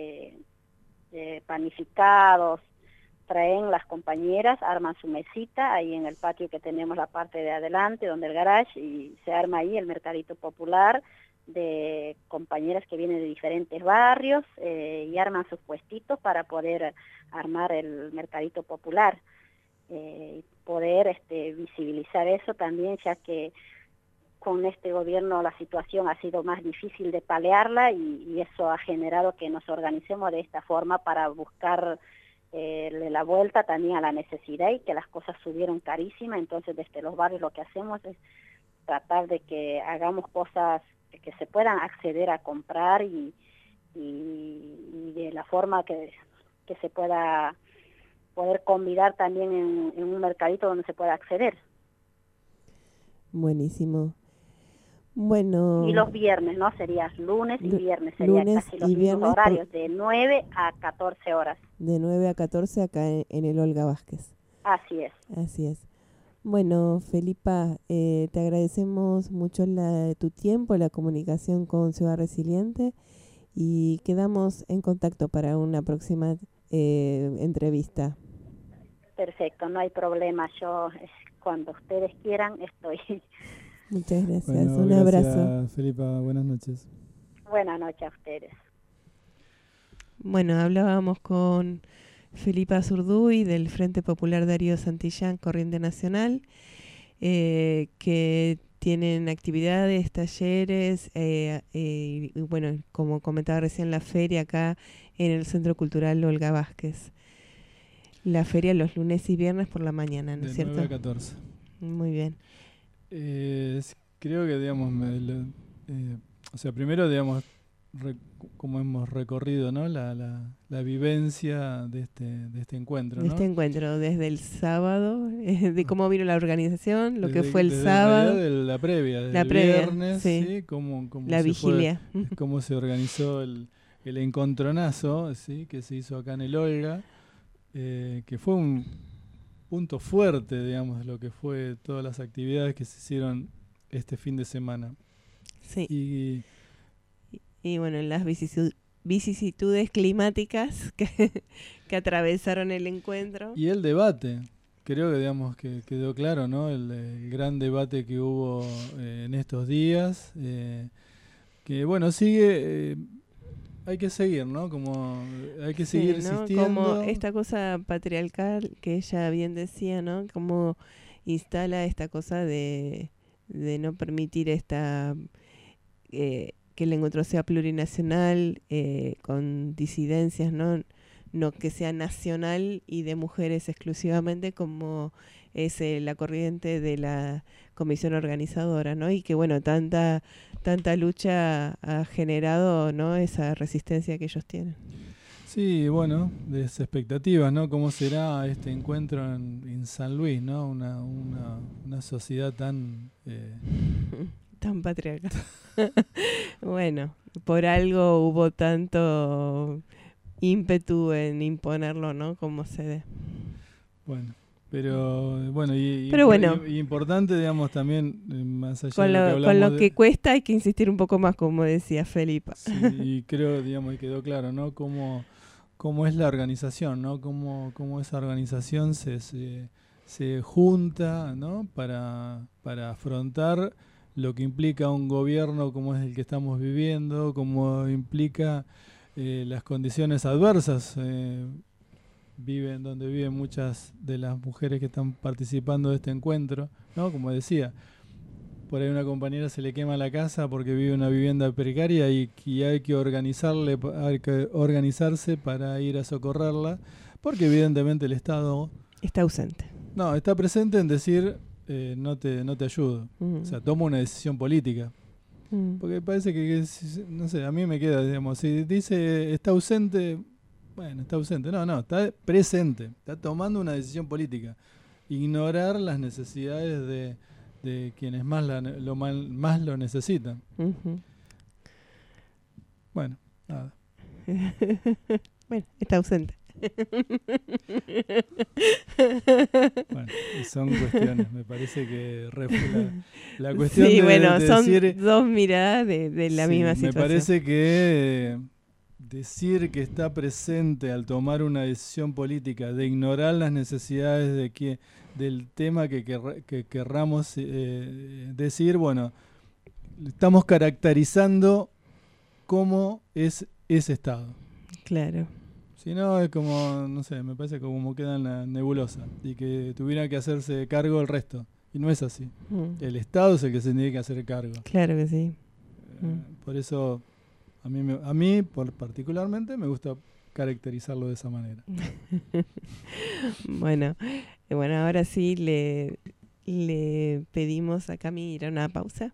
panificados. Traen las compañeras, arman su mesita ahí en el patio que tenemos, la parte de adelante, donde el garage, y se arma ahí el mercadito popular de compañeras que vienen de diferentes barrios, y arman sus puestitos para poder armar el mercadito popular. Poder visibilizar eso también, ya que con este gobierno la situación ha sido más difícil de paliarla, y eso ha generado que nos organicemos de esta forma para buscar la vuelta también a la necesidad, y que las cosas subieron carísimas. Entonces desde los barrios lo que hacemos es tratar de que hagamos cosas que se puedan acceder a comprar, y de la forma que se pueda poder convidar también en un mercadito donde se pueda acceder. Buenísimo. Bueno. Y los viernes, ¿no? Sería lunes y viernes, sería casi los mismos horarios, de 9 a 14 horas. De 9 a 14 acá en el Olga Vázquez. Así es. Así es. Bueno, Felipa, te agradecemos mucho tu tiempo, la comunicación con Ciudad Resiliente, y quedamos en contacto para una próxima entrevista. Perfecto, no hay problema. Yo, cuando ustedes quieran, estoy. Muchas gracias. Bueno, un gracias, abrazo. Felipa, buenas noches. Buenas noches a ustedes. Bueno, hablábamos con Felipa Zurduy del Frente Popular Darío Santillán, Corriente Nacional, que tienen actividades, talleres, y bueno, como comentaba recién, la feria acá en el Centro Cultural Olga Vázquez. La feria los lunes y viernes por la mañana, ¿no es cierto? De 9 a 14. Muy bien. Creo que, digamos, primero, digamos, como hemos recorrido, ¿no? la vivencia de este encuentro, ¿no? De este encuentro, desde el sábado, de cómo vino la organización, lo que fue el sábado. De la previa, desde el previa, viernes, sí. Cómo la vigilia. Cómo se organizó el encontronazo, ¿sí? Que se hizo acá en el Olga, que fue un punto fuerte, digamos, de lo que fue todas las actividades que se hicieron este fin de semana. Sí. Y bueno, las vicisitudes climáticas que atravesaron el encuentro. Y el debate, creo que, digamos, que quedó claro, ¿no? El gran debate que hubo en estos días, que bueno, sigue, hay que seguir, ¿no? Como hay que seguir, ¿no? Insistiendo. Como esta cosa patriarcal que ella bien decía, ¿no? Como instala esta cosa de no permitir esta que el encuentro sea plurinacional, con disidencias, ¿no? no que sea nacional y de mujeres exclusivamente, como es la corriente de la comisión organizadora, ¿no? Y que bueno, tanta lucha ha generado, ¿no?, esa resistencia que ellos tienen. Sí, bueno, de esas expectativas, ¿no? ¿Cómo será este encuentro en San Luis, ¿no? Una sociedad tan... Tan patriarcal. Bueno, por algo hubo tanto ímpetu en imponerlo, ¿no?, como sede. Bueno, pero bueno, y importante, digamos, también, más allá con de lo que hablamos... Con lo que cuesta hay que insistir un poco más, como decía Felipa. Sí, y creo, digamos, y quedó claro, ¿no?, cómo es la organización, ¿no? Cómo esa organización se junta, ¿no?, para afrontar lo que implica un gobierno como es el que estamos viviendo, cómo implica las condiciones adversas donde viven muchas de las mujeres que están participando de este encuentro, ¿no? Como decía, por ahí a una compañera se le quema la casa porque vive en una vivienda precaria y hay que organizarse para ir a socorrerla, porque evidentemente el Estado está ausente. No, está presente en decir no te ayudo. O sea, toma una decisión política. Porque parece que, no sé, a mí me queda, digamos, si dice está ausente, bueno, está ausente. No, está presente. Está tomando una decisión política. Ignorar las necesidades de quienes más lo necesitan. Bueno, nada. Bueno, está ausente. Bueno, son cuestiones, me parece que la cuestión sí, bueno, de son decir, dos miradas de la misma situación. Me parece que decir que está presente al tomar una decisión política, de ignorar las necesidades del tema que querramos decir, bueno, estamos caracterizando cómo es ese Estado. Claro. Si no, es como, no sé, me parece como queda en la nebulosa y que tuviera que hacerse cargo el resto. Y no es así. El Estado es el que se tiene que hacer cargo. Claro que sí. Por eso, a mí particularmente me gusta caracterizarlo de esa manera. Bueno, ahora sí le pedimos a Cami ir a una pausa.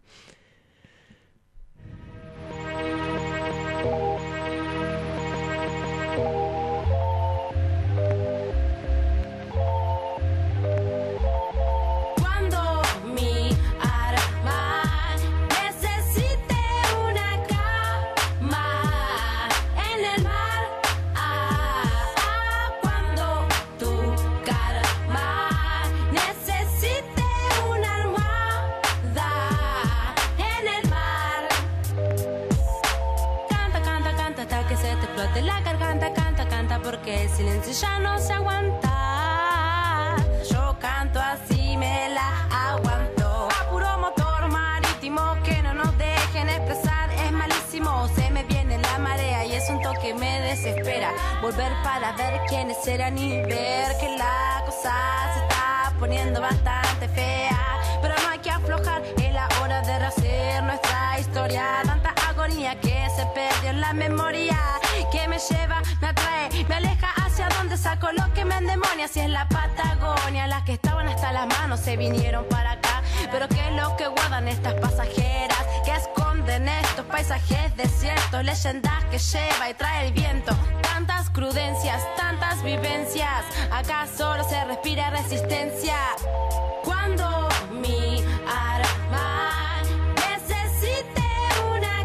Porque el silencio ya no se aguanta. Yo canto así, me la aguanto. A puro motor marítimo que no nos dejen expresar es malísimo. Se me viene la marea y es un toque me desespera. Volver para ver quiénes eran y ver que la cosa se está poniendo bastante fea. Pero no hay que aflojar, es la hora de rehacer nuestra historia. Tanta agonía que se perdió en la memoria, que me lleva, me atrae, me aleja hacia donde saco lo que me endemonia. Si es la Patagonia, las que estaban hasta las manos se vinieron para acá. Pero qué es lo que guardan estas pasajeras, que esconden estos paisajes desiertos, leyendas que lleva y trae el viento. Tantas crudencias, tantas vivencias, acá solo se respira resistencia. Cuando mi arma necesite una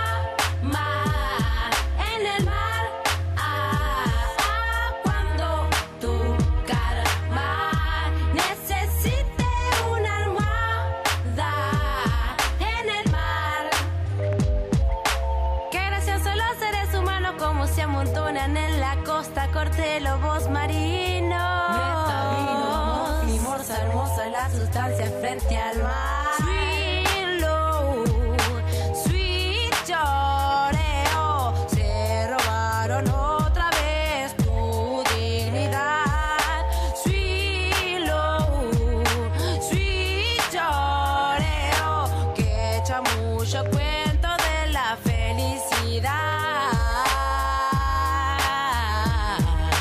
cama en el mar, cuando tu karma necesite una almohada en el mar. Qué graciosos los seres humanos como se amontonan en la costa, corte lobos marinos. Mi morsa hermosa, la sustancia frente al mar. Sweet low, sweet choreo, se robaron otra vez tu dignidad. Sweet low, sweet choreo, que echa mucho cuento de la felicidad.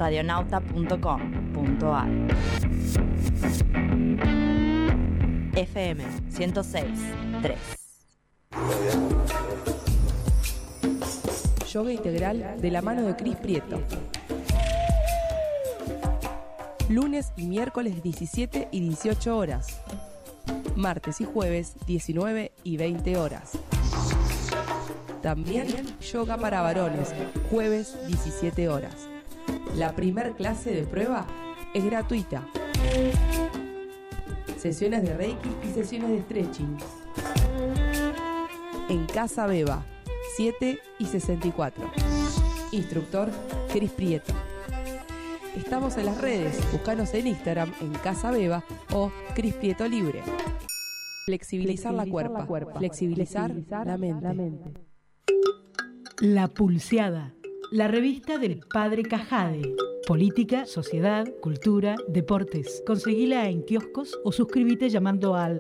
radionauta.com.ar. FM 106.3. Yoga integral de la mano de Cris Prieto. Lunes y miércoles 17 y 18 horas. Martes y jueves 19 y 20 horas. También yoga para varones, jueves 17 horas. La primer clase de prueba es gratuita. Sesiones de Reiki y sesiones de stretching. En Casa Beba, 7 y 64. Instructor Cris Prieto. Estamos en las redes, búscanos en Instagram en Casa Beba o Cris Prieto Libre. Flexibilizar la cuerpa, flexibilizar la mente. La Pulseada, la revista del Padre Cajade. Política, sociedad, cultura, deportes. Conseguila en kioscos o suscríbete llamando al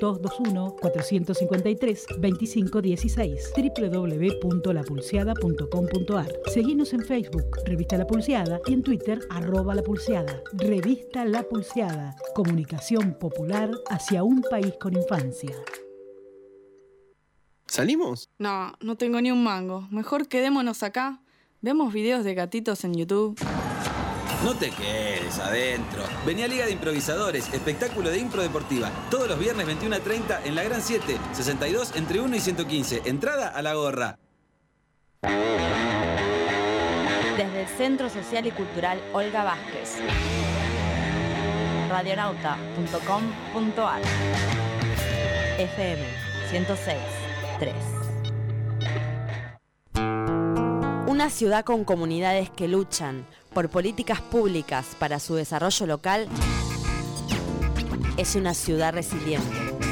0221-453-2516 www.lapulseada.com.ar. Seguinos en Facebook, Revista La Pulseada, y en Twitter, @lapulseada. Revista La Pulseada, comunicación popular hacia un país con infancia. ¿Salimos? No, no tengo ni un mango. Mejor quedémonos acá. Veamos videos de gatitos en YouTube. No te quedes adentro. Vení a Liga de Improvisadores, espectáculo de impro deportiva. Todos los viernes 21:30 en la Gran 7, 62 entre 1 y 115. Entrada a la gorra. Desde el Centro Social y Cultural Olga Vázquez. Radionauta.com.ar. FM 106.3. Una ciudad con comunidades que luchan por políticas públicas para su desarrollo local es una ciudad resiliente.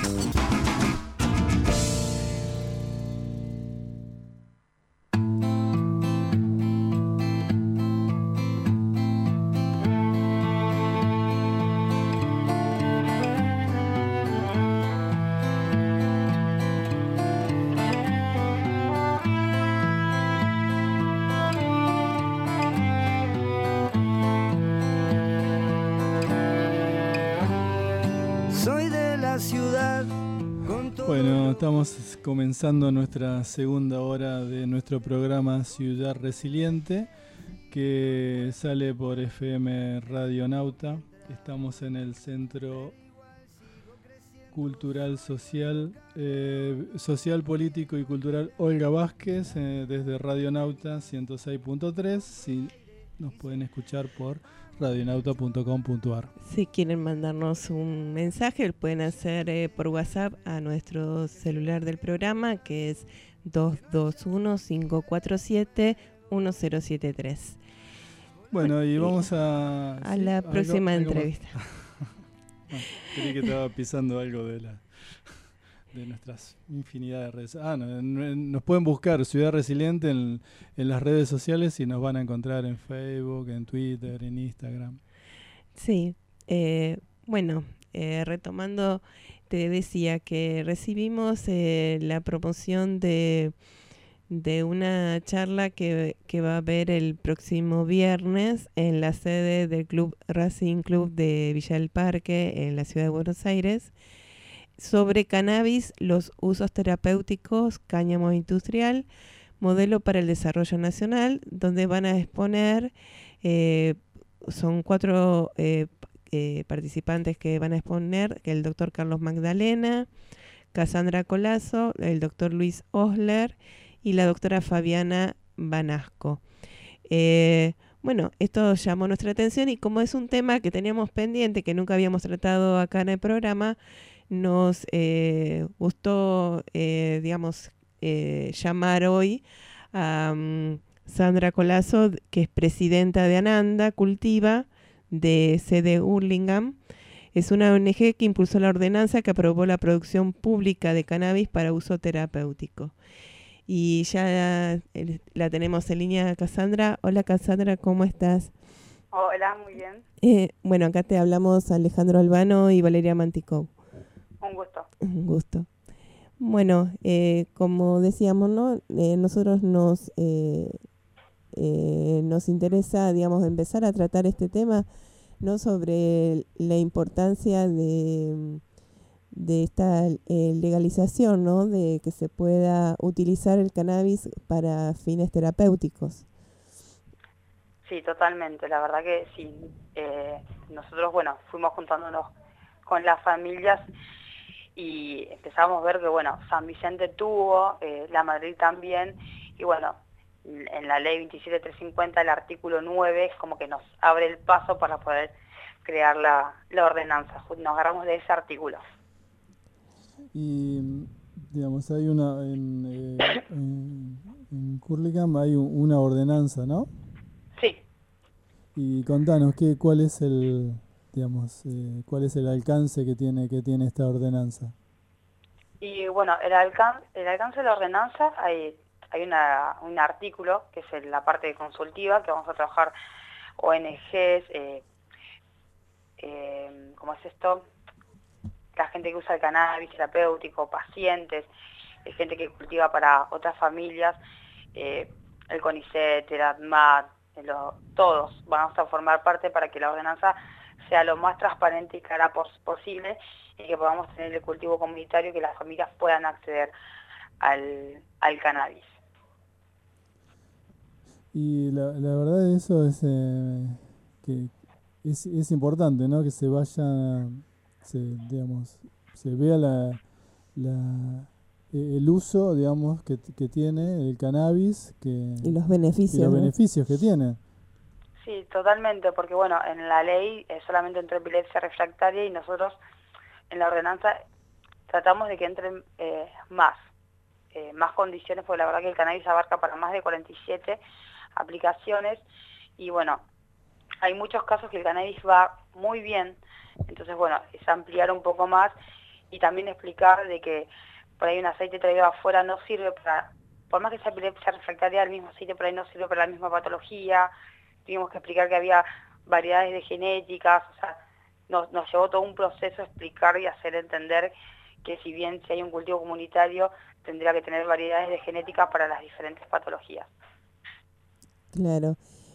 Bueno, estamos comenzando nuestra segunda hora de nuestro programa Ciudad Resiliente, que sale por FM Radionauta. Estamos en el Centro Cultural Social, Político y Cultural Olga Vázquez, desde Radionauta 106.3. Si nos pueden escuchar por radionauta.com.ar. Si quieren mandarnos un mensaje, lo pueden hacer por WhatsApp a nuestro celular del programa, que es 221-547-1073. Bueno, y vamos a la próxima entrevista. Creí que estaba pisando algo de nuestras infinidad de redes. Nos pueden buscar Ciudad Resiliente en las redes sociales y nos van a encontrar en Facebook, en Twitter, en Instagram. Sí, retomando, te decía que recibimos la promoción de una charla que va a haber el próximo viernes en la sede del Club Racing Club de Villa del Parque, en la ciudad de Buenos Aires, sobre cannabis, los usos terapéuticos, cáñamo industrial, modelo para el desarrollo nacional, donde van a exponer, son 4 participantes que van a exponer, el doctor Carlos Magdalena, Cassandra Colazo, el doctor Luis Osler y la doctora Fabiana Banasco. Esto llamó nuestra atención y como es un tema que teníamos pendiente, que nunca habíamos tratado acá en el programa, nos gustó, llamar hoy a Sandra Colazo, que es presidenta de Ananda Cultiva, de sede Hurlingham. Es una ONG que impulsó la ordenanza que aprobó la producción pública de cannabis para uso terapéutico. Y ya la tenemos en línea, Cassandra. Hola, Cassandra, ¿cómo estás? Hola, muy bien. Acá te hablamos Alejandro Albano y Valeria Manticov. Un gusto. Un gusto. Bueno, como decíamos, ¿no? Nosotros nos nos interesa, digamos, empezar a tratar este tema, ¿no? Sobre la importancia de esta legalización, ¿no? De que se pueda utilizar el cannabis para fines terapéuticos. Sí, totalmente. La verdad que sí. Nosotros, bueno, fuimos juntándonos con las familias y empezamos a ver que, bueno, San Vicente tuvo, La Madrid también, y bueno, en la ley 27350, el artículo 9, es como que nos abre el paso para poder crear la ordenanza. Nos agarramos de ese artículo. Y, digamos, hay en Curlicam hay una ordenanza, ¿no? Sí. Y contanos, cuál es el, digamos, cuál es el alcance que tiene esta ordenanza. Y bueno, el alcance de la ordenanza, hay un artículo que es la parte consultiva, que vamos a trabajar ONGs, ¿cómo es esto? La gente que usa el cannabis terapéutico, pacientes, gente que cultiva para otras familias, el CONICET, el ADMAT, todos vamos a formar parte para que la ordenanza sea lo más transparente y clara posible y que podamos tener el cultivo comunitario y que las familias puedan acceder al cannabis. Y la verdad de eso es que es importante, ¿no? Que se vaya, digamos, se vea el uso, digamos, que tiene el cannabis y los beneficios, que tiene. Sí, totalmente, porque bueno, en la ley solamente entró epilepsia refractaria y nosotros en la ordenanza tratamos de que entren más condiciones, porque la verdad que el cannabis abarca para más de 47 aplicaciones y bueno, hay muchos casos que el cannabis va muy bien, entonces bueno, es ampliar un poco más y también explicar de que por ahí un aceite traído afuera no sirve para, por más que sea epilepsia refractaria, el mismo aceite por ahí no sirve para la misma patología. Tuvimos que explicar que había variedades de genéticas, o sea, nos llevó todo un proceso explicar y hacer entender que si bien si hay un cultivo comunitario, tendría que tener variedades de genética para las diferentes patologías. Claro.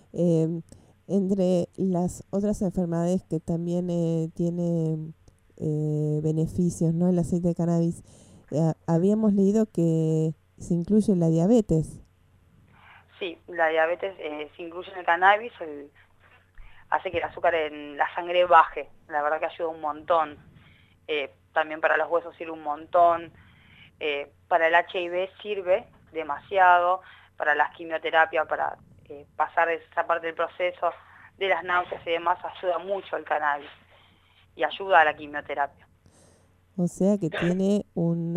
Entre las otras enfermedades que también tiene beneficios, ¿no? El aceite de cannabis, habíamos leído que se incluye la diabetes. Sí, la diabetes se incluye en el cannabis, hace que el azúcar en la sangre baje, la verdad que ayuda un montón. También para los huesos sirve un montón, para el HIV sirve demasiado, para las quimioterapias, para pasar esa parte del proceso de las náuseas y demás, ayuda mucho el cannabis y ayuda a la quimioterapia. O sea que tiene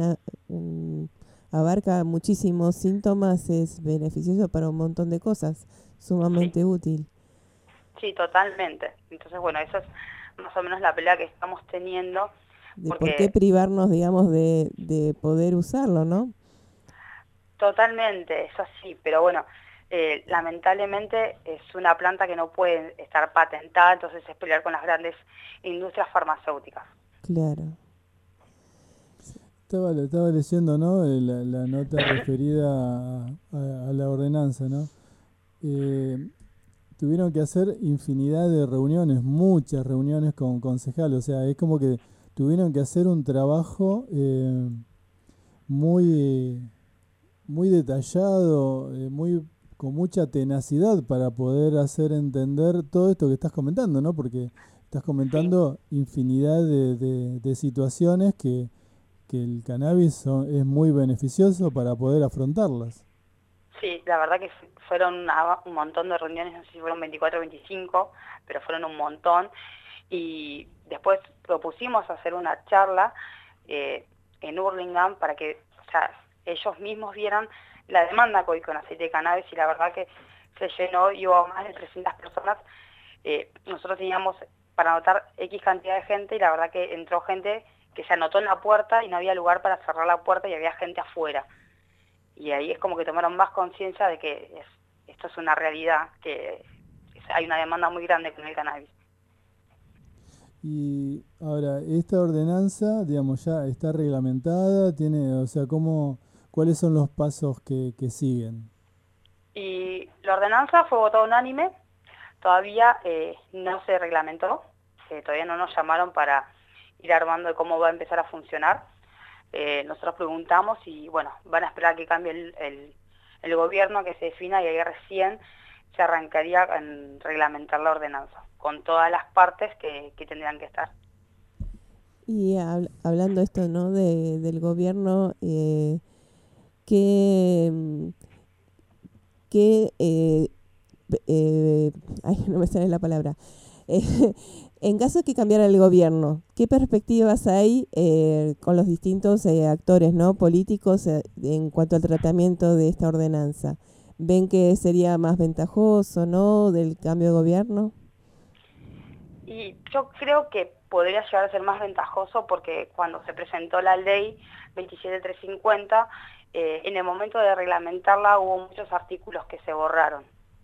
abarca muchísimos síntomas, es beneficioso para un montón de cosas, sumamente útil. Sí, totalmente. Entonces, bueno, esa es más o menos la pelea que estamos teniendo. ¿Por qué privarnos, digamos, de poder usarlo, no? Totalmente, eso sí, pero bueno, lamentablemente es una planta que no puede estar patentada, entonces es pelear con las grandes industrias farmacéuticas. Claro. Estaba leyendo, ¿no? La nota referida a la ordenanza, ¿no? Tuvieron que hacer infinidad de reuniones, muchas reuniones con concejales, o sea, es como que tuvieron que hacer un trabajo muy detallado, con mucha tenacidad para poder hacer entender todo esto que estás comentando, ¿no? Porque estás comentando infinidad de situaciones que el cannabis es muy beneficioso para poder afrontarlas. Sí, la verdad que fueron un montón de reuniones, no sé si fueron 24 o 25, pero fueron un montón. Y después propusimos hacer una charla en Hurlingham para que, o sea, ellos mismos vieran la demanda que hoy con aceite de cannabis y la verdad que se llenó y hubo más de 300 personas. Nosotros teníamos para anotar X cantidad de gente y la verdad que entró gente que se anotó en la puerta y no había lugar para cerrar la puerta y había gente afuera. Y ahí es como que tomaron más conciencia de que esto es una realidad, que hay una demanda muy grande con el cannabis. Y ahora, esta ordenanza, digamos, ya está reglamentada, tiene, o sea, ¿cuáles son los pasos que siguen? Y la ordenanza fue votada unánime, todavía no se reglamentó, todavía no nos llamaron para ir armando de cómo va a empezar a funcionar. Nosotros preguntamos y bueno, van a esperar que cambie el gobierno, que se defina, y ahí recién se arrancaría en reglamentar la ordenanza, con todas las partes que tendrían que estar. Y hablando esto, ¿no? Del gobierno, ay, no me sale la palabra. En caso de que cambiara el gobierno, ¿qué perspectivas hay con los distintos actores, ¿no? Políticos en cuanto al tratamiento de esta ordenanza? ¿Ven que sería más ventajoso, no, del cambio de gobierno? Y yo creo que podría llegar a ser más ventajoso porque cuando se presentó la ley 27350, en el momento de reglamentarla hubo muchos artículos que se borraron.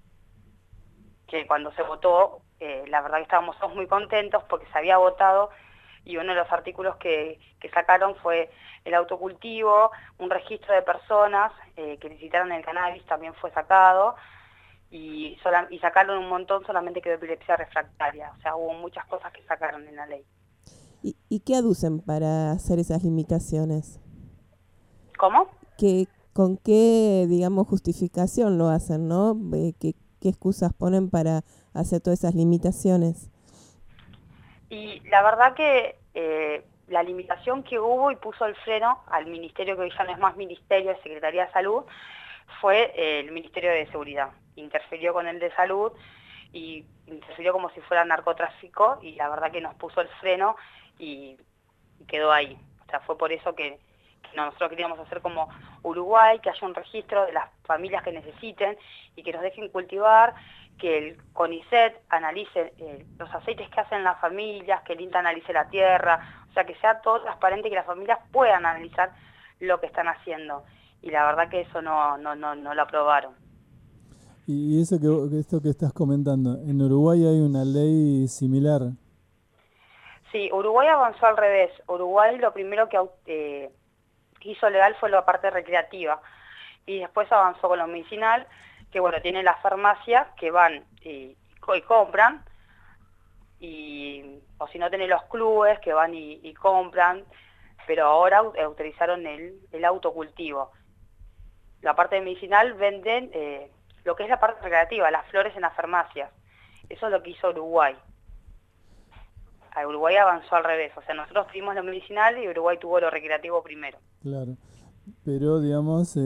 Que cuando se votó, la verdad que estábamos todos muy contentos porque se había votado, y uno de los artículos que sacaron fue el autocultivo, un registro de personas que necesitaron el cannabis también fue sacado, y sacaron un montón, solamente quedó epilepsia refractaria. O sea, hubo muchas cosas que sacaron en la ley. ¿Y qué aducen para hacer esas limitaciones? ¿Cómo? ¿Con qué, digamos, justificación lo hacen, no? ¿Qué excusas ponen para hacer todas esas limitaciones? Y la verdad que la limitación que hubo y puso el freno al ministerio, que hoy ya no es más ministerio, es Secretaría de Salud, fue el Ministerio de Seguridad. Interfirió con el de Salud y interfirió como si fuera narcotráfico, y la verdad que nos puso el freno y quedó ahí. O sea, fue por eso que nosotros queríamos hacer como Uruguay, que haya un registro de las familias que necesiten y que nos dejen cultivar, que el CONICET analice los aceites que hacen las familias, que el INTA analice la tierra, o sea, que sea todo transparente y que las familias puedan analizar lo que están haciendo. Y la verdad que eso no lo aprobaron. Y esto que estás comentando, ¿en Uruguay hay una ley similar? Sí, Uruguay avanzó al revés. Uruguay lo primero que hizo legal fue la parte recreativa, y después avanzó con lo medicinal, que bueno, tiene las farmacias que van y compran, o si no tiene los clubes que van y compran, pero ahora autorizaron el autocultivo. La parte medicinal venden lo que es la parte recreativa, las flores en las farmacias. Eso es lo que hizo Uruguay. Uruguay avanzó al revés, o sea, nosotros tuvimos lo medicinal y Uruguay tuvo lo recreativo primero. Claro, pero digamos,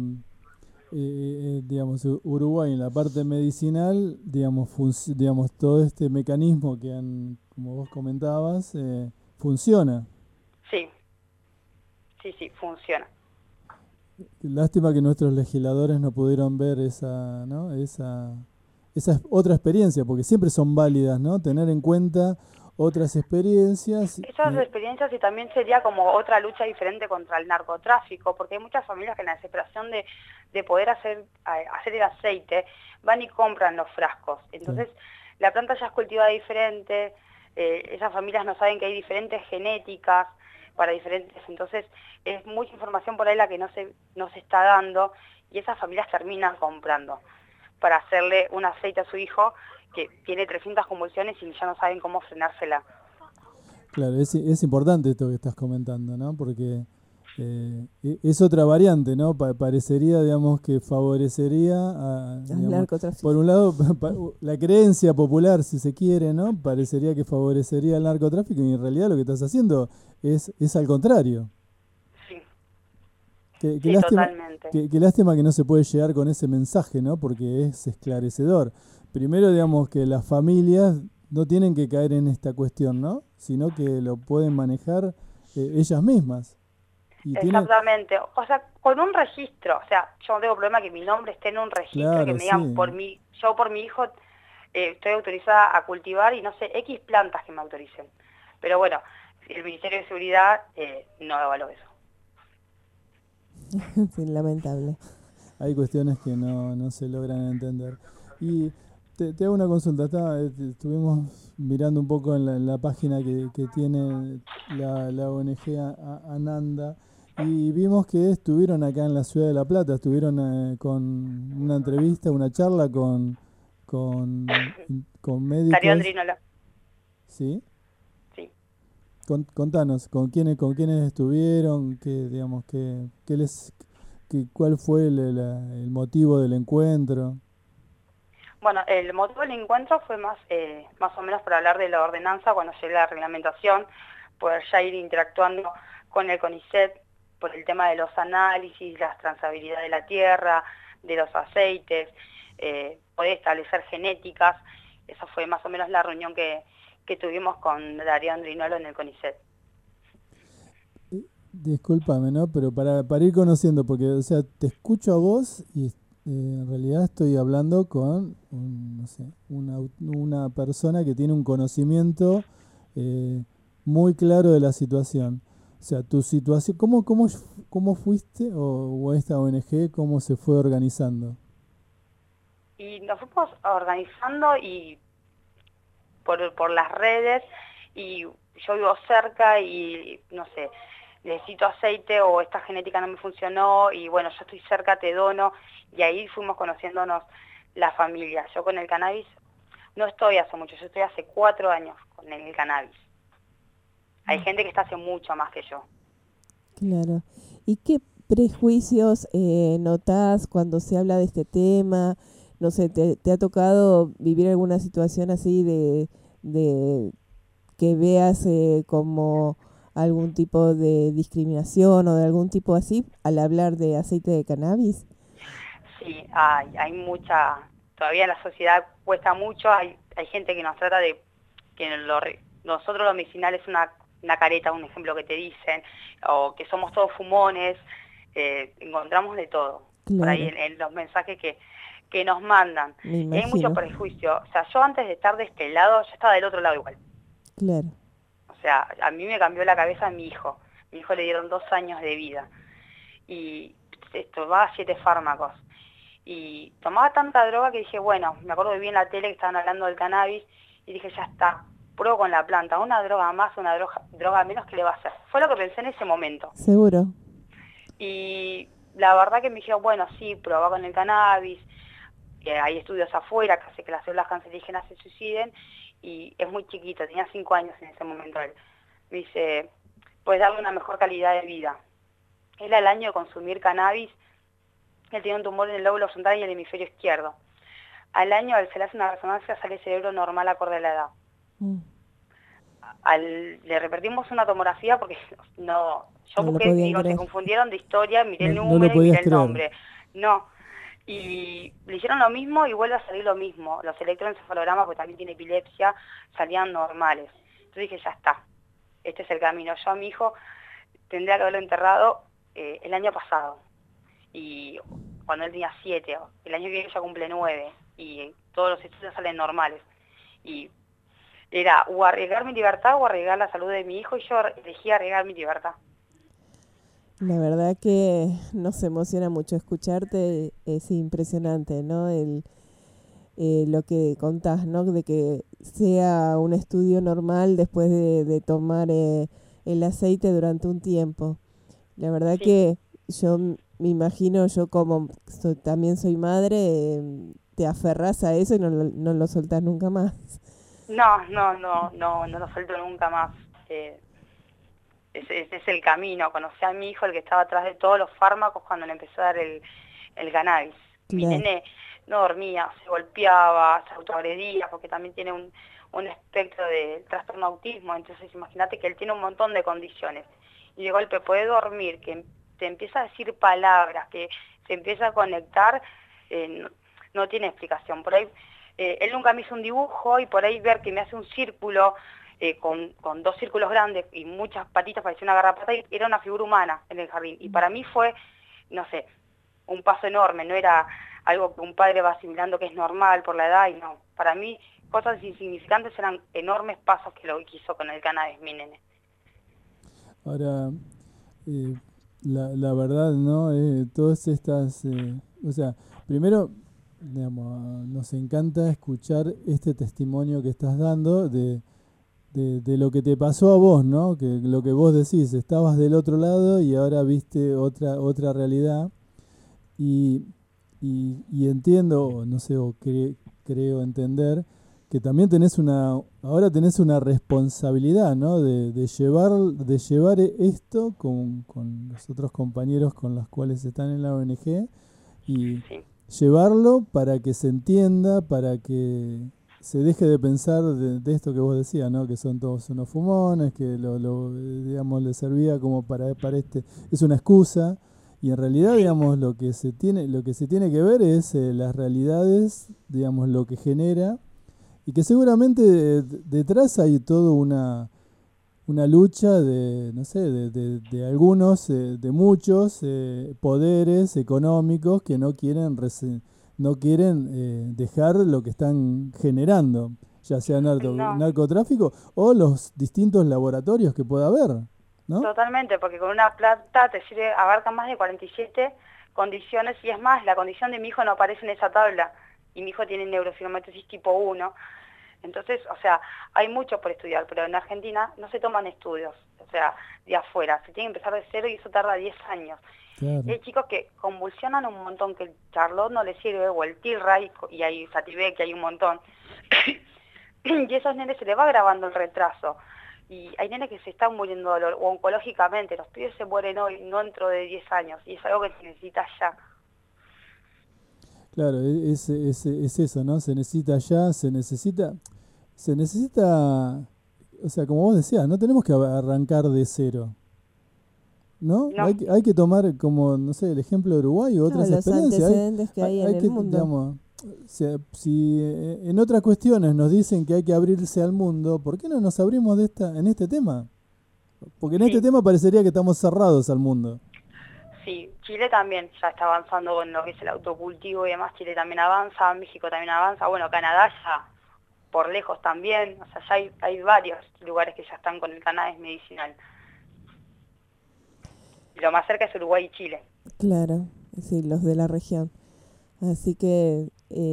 Uruguay en la parte medicinal, digamos, todo este mecanismo que como vos comentabas, funciona. Sí, funciona. Lástima que nuestros legisladores no pudieron ver esa otra experiencia, porque siempre son válidas, ¿no? Tener en cuenta otras experiencias. Esas experiencias, y también sería como otra lucha diferente contra el narcotráfico, porque hay muchas familias que en la desesperación de poder hacer el aceite van y compran los frascos. Entonces, la planta ya es cultivada diferente, esas familias no saben que hay diferentes genéticas para diferentes, entonces es mucha información por ahí la que no se está dando, y esas familias terminan comprando para hacerle un aceite a su hijo que tiene 300 convulsiones y ya no saben cómo frenársela. Claro, es importante esto que estás comentando, ¿no? Porque es otra variante, ¿no? Parecería, digamos, que favorecería por un lado la creencia popular, si se quiere, ¿no? Parecería que favorecería el narcotráfico, y en realidad lo que estás haciendo es al contrario. Sí. Qué sí, lástima, totalmente. Qué lástima que no se puede llegar con ese mensaje, ¿no? Porque es esclarecedor. Primero, digamos, que las familias no tienen que caer en esta cuestión, ¿no? Sino que lo pueden manejar ellas mismas. Exactamente. O sea, con un registro. O sea, yo no tengo problema que mi nombre esté en un registro, claro, que me digan, sí, yo por mi hijo estoy autorizada a cultivar, y no sé, X plantas que me autoricen. Pero bueno, el Ministerio de Seguridad no evaluó eso. Sí, lamentable. Hay cuestiones que no se logran entender. Y te hago una consulta. Estuvimos mirando un poco en la página que tiene la ONG Ananda, Y vimos que estuvieron acá en la ciudad de La Plata, estuvieron con una entrevista, una charla con médicos. Darío Andrinolo. ¿Sí? Sí. Contanos, ¿con quiénes estuvieron? ¿Cuál fue el motivo del encuentro? Bueno, el motivo del encuentro fue más o menos para hablar de la ordenanza cuando llegue la reglamentación, poder ya ir interactuando con el CONICET por el tema de los análisis, la transabilidad de la tierra, de los aceites, poder establecer genéticas. Esa fue más o menos la reunión que tuvimos con Darío Andrinolo en el CONICET. Discúlpame, ¿no? Pero para ir conociendo, porque, o sea, te escucho a vos y en realidad estoy hablando con una persona que tiene un conocimiento muy claro de la situación. O sea, tu situación, ¿cómo fuiste o esta ONG, cómo se fue organizando? Y nos fuimos organizando y por las redes, y yo vivo cerca y, no sé, necesito aceite o esta genética no me funcionó y bueno, yo estoy cerca, te dono, y ahí fuimos conociéndonos la familia. Yo con el cannabis no estoy hace mucho, yo estoy hace 4 años con el cannabis. Hay gente que está hace mucho más que yo. Claro. ¿Y qué prejuicios notás cuando se habla de este tema? No sé, ¿te ha tocado vivir alguna situación así de que veas como algún tipo de discriminación o de algún tipo así al hablar de aceite de cannabis? Sí, hay mucha, todavía en la sociedad cuesta mucho, hay gente que nos trata de que nosotros los medicinales es una careta, un ejemplo que te dicen, o que somos todos fumones, encontramos de todo, claro, por ahí en los mensajes que nos mandan. Y hay mucho prejuicio. O sea, yo antes de estar de este lado, yo estaba del otro lado igual. Claro. O sea, a mí me cambió la cabeza mi hijo. Mi hijo le dieron 2 años de vida. Y tomaba 7 fármacos. Y tomaba tanta droga que dije, bueno, me acuerdo que vi en la tele que estaban hablando del cannabis, y dije, ya está, pruebo con la planta, una droga más, una droga menos, ¿qué le va a hacer? Fue lo que pensé en ese momento. Seguro. Y la verdad que me dijeron, bueno, sí, probá con el cannabis, hay estudios afuera que hace que las células cancerígenas se suiciden, y es muy chiquito, tenía 5 años en ese momento él. Me dice, puedes darle una mejor calidad de vida. Él al año de consumir cannabis, él tiene un tumor en el lóbulo frontal y el hemisferio izquierdo. Al año, se le hace una resonancia, sale el cerebro normal acorde a la edad. Le repetimos una tomografía porque yo busqué, digo, se confundieron de historia, miré el número y miré el nombre. No. Y le hicieron lo mismo y vuelve a salir lo mismo. Los electroencefalogramas, porque también tiene epilepsia, salían normales. Entonces dije, ya está, este es el camino. Yo a mi hijo tendría que haberlo enterrado el año pasado. Y cuando él tenía 7, el año que viene ya cumple 9, y todos los estudios salen normales. Y era o arriesgar mi libertad o arriesgar la salud de mi hijo, y yo elegí arriesgar mi libertad. La verdad que nos emociona mucho escucharte, es impresionante, ¿no? Lo que contás, ¿no? De que sea un estudio normal después de tomar el aceite durante un tiempo. La verdad que yo me imagino, yo como también soy madre, te aferrás a eso y no lo soltás nunca más. No lo suelto nunca más. Ese es el camino. Conocí a mi hijo, el que estaba atrás de todos los fármacos cuando le empezó a dar el cannabis. Mi nene no dormía, se golpeaba, se autoagredía, porque también tiene un espectro de trastorno autismo. Entonces imagínate que él tiene un montón de condiciones. Y de golpe puede dormir, que te empieza a decir palabras, que se empieza a conectar, no tiene explicación. Por ahí, él nunca me hizo un dibujo, y por ahí ver que me hace un círculo, con 2 círculos grandes y muchas patitas, parecía una garrapata, y era una figura humana en el jardín. Y para mí fue, no sé, un paso enorme, no era algo que un padre va asimilando que es normal por la edad, y no. Para mí, cosas insignificantes eran enormes pasos que lo hizo con el cannabis, mi nene. Ahora, la verdad, ¿no? Todas estas, o sea, primero, digamos, nos encanta escuchar este testimonio que estás dando de de lo que te pasó a vos, ¿no? Que lo que vos decís, estabas del otro lado y ahora viste otra realidad y entiendo, no sé, creo entender que también ahora tenés una responsabilidad, ¿no? De llevar esto con los otros compañeros con los cuales están en la ONG y llevarlo para que se entienda, para que se deje de pensar de esto que vos decías, ¿no? Que son todos unos fumones, que digamos, le servía como para es una excusa, y en realidad, digamos, lo que se tiene que ver es las realidades, digamos, lo que genera, y que seguramente detrás hay toda una lucha de, no sé, de algunos, de muchos poderes económicos que no quieren dejar lo que están generando, ya sea narcotráfico o los distintos laboratorios que pueda haber, ¿no? Totalmente, porque con una plata te sirve, abarca más de 47 condiciones, y es más, la condición de mi hijo no aparece en esa tabla, y mi hijo tiene neurofibromatiosis tipo 1, entonces, o sea, hay mucho por estudiar, pero en Argentina no se toman estudios, o sea, de afuera, se tiene que empezar de cero y eso tarda 10 años. Claro. Hay chicos que convulsionan un montón, que el Charlot no les sirve, o el Tilray, y hay Sativex, que hay un montón, y a esos nenes se les va grabando el retraso. Y hay nenes que se están muriendo de dolor, o oncológicamente, los pibes se mueren hoy, no dentro de 10 años, y es algo que se necesita ya. Claro, es eso, ¿no? Se necesita ya, se necesita, o sea, como vos decías, no tenemos que arrancar de cero, ¿no? Hay que tomar como, no sé, el ejemplo de Uruguay o otras experiencias. Los antecedentes que hay en el mundo. Digamos, si en otras cuestiones nos dicen que hay que abrirse al mundo, ¿por qué no nos abrimos en este tema? Porque en este tema parecería que estamos cerrados al mundo. Sí, Chile también ya está avanzando con lo que es el autocultivo y demás. Chile también avanza, México también avanza, bueno, Canadá ya por lejos también, o sea, ya hay varios lugares que ya están con el cannabis medicinal. Y lo más cerca es Uruguay y Chile. Claro, sí, los de la región. Así que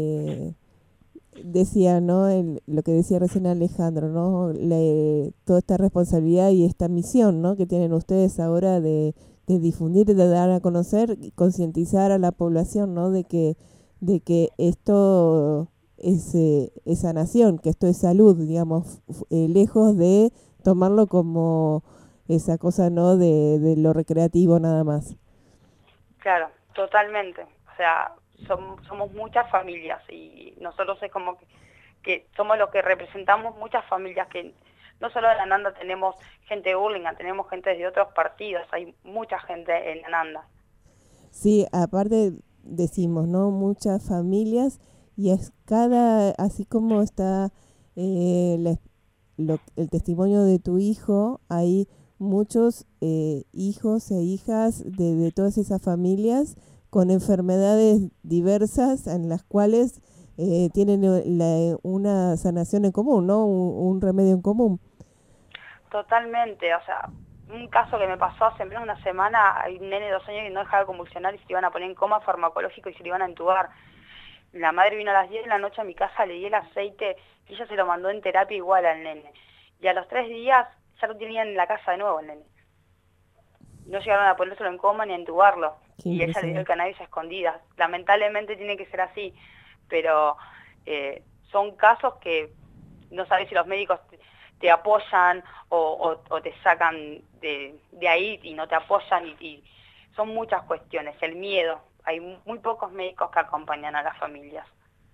decía, ¿no? Lo que decía recién Alejandro, ¿no? Toda esta responsabilidad y esta misión, ¿no? Que tienen ustedes ahora de difundir, de dar a conocer y concientizar a la población, ¿no? De que esto es sanación, que esto es salud, digamos, lejos de tomarlo como esa cosa, ¿no? De lo recreativo nada más. Claro, totalmente. O sea, somos muchas familias y nosotros es como que somos los que representamos muchas familias, que no solo en Ananda tenemos gente de Hurlingham, tenemos gente de otros partidos, hay mucha gente en Ananda. Sí, aparte decimos, ¿no? Muchas familias, y es así como está el testimonio de tu hijo, hay muchos hijos e hijas de todas esas familias con enfermedades diversas en las cuales tienen una sanación en común, ¿no? Un remedio en común. Totalmente, o sea, un caso que me pasó hace menos de una semana, hay un nene de 2 años que no dejaba de convulsionar y se le iban a poner en coma farmacológico y se le iban a entubar. La madre vino a las 10 de la noche a mi casa, le di el aceite y ella se lo mandó en terapia igual al nene. Y a los 3 días ya lo tenían en la casa de nuevo el nene. No llegaron a ponérselo en coma ni a entubarlo. Y ella le dio el cannabis a escondidas. Lamentablemente tiene que ser así, pero son casos que no sabes si los médicos te apoyan o te sacan de ahí y no te apoyan, y son muchas cuestiones. El miedo, hay muy pocos médicos que acompañan a las familias.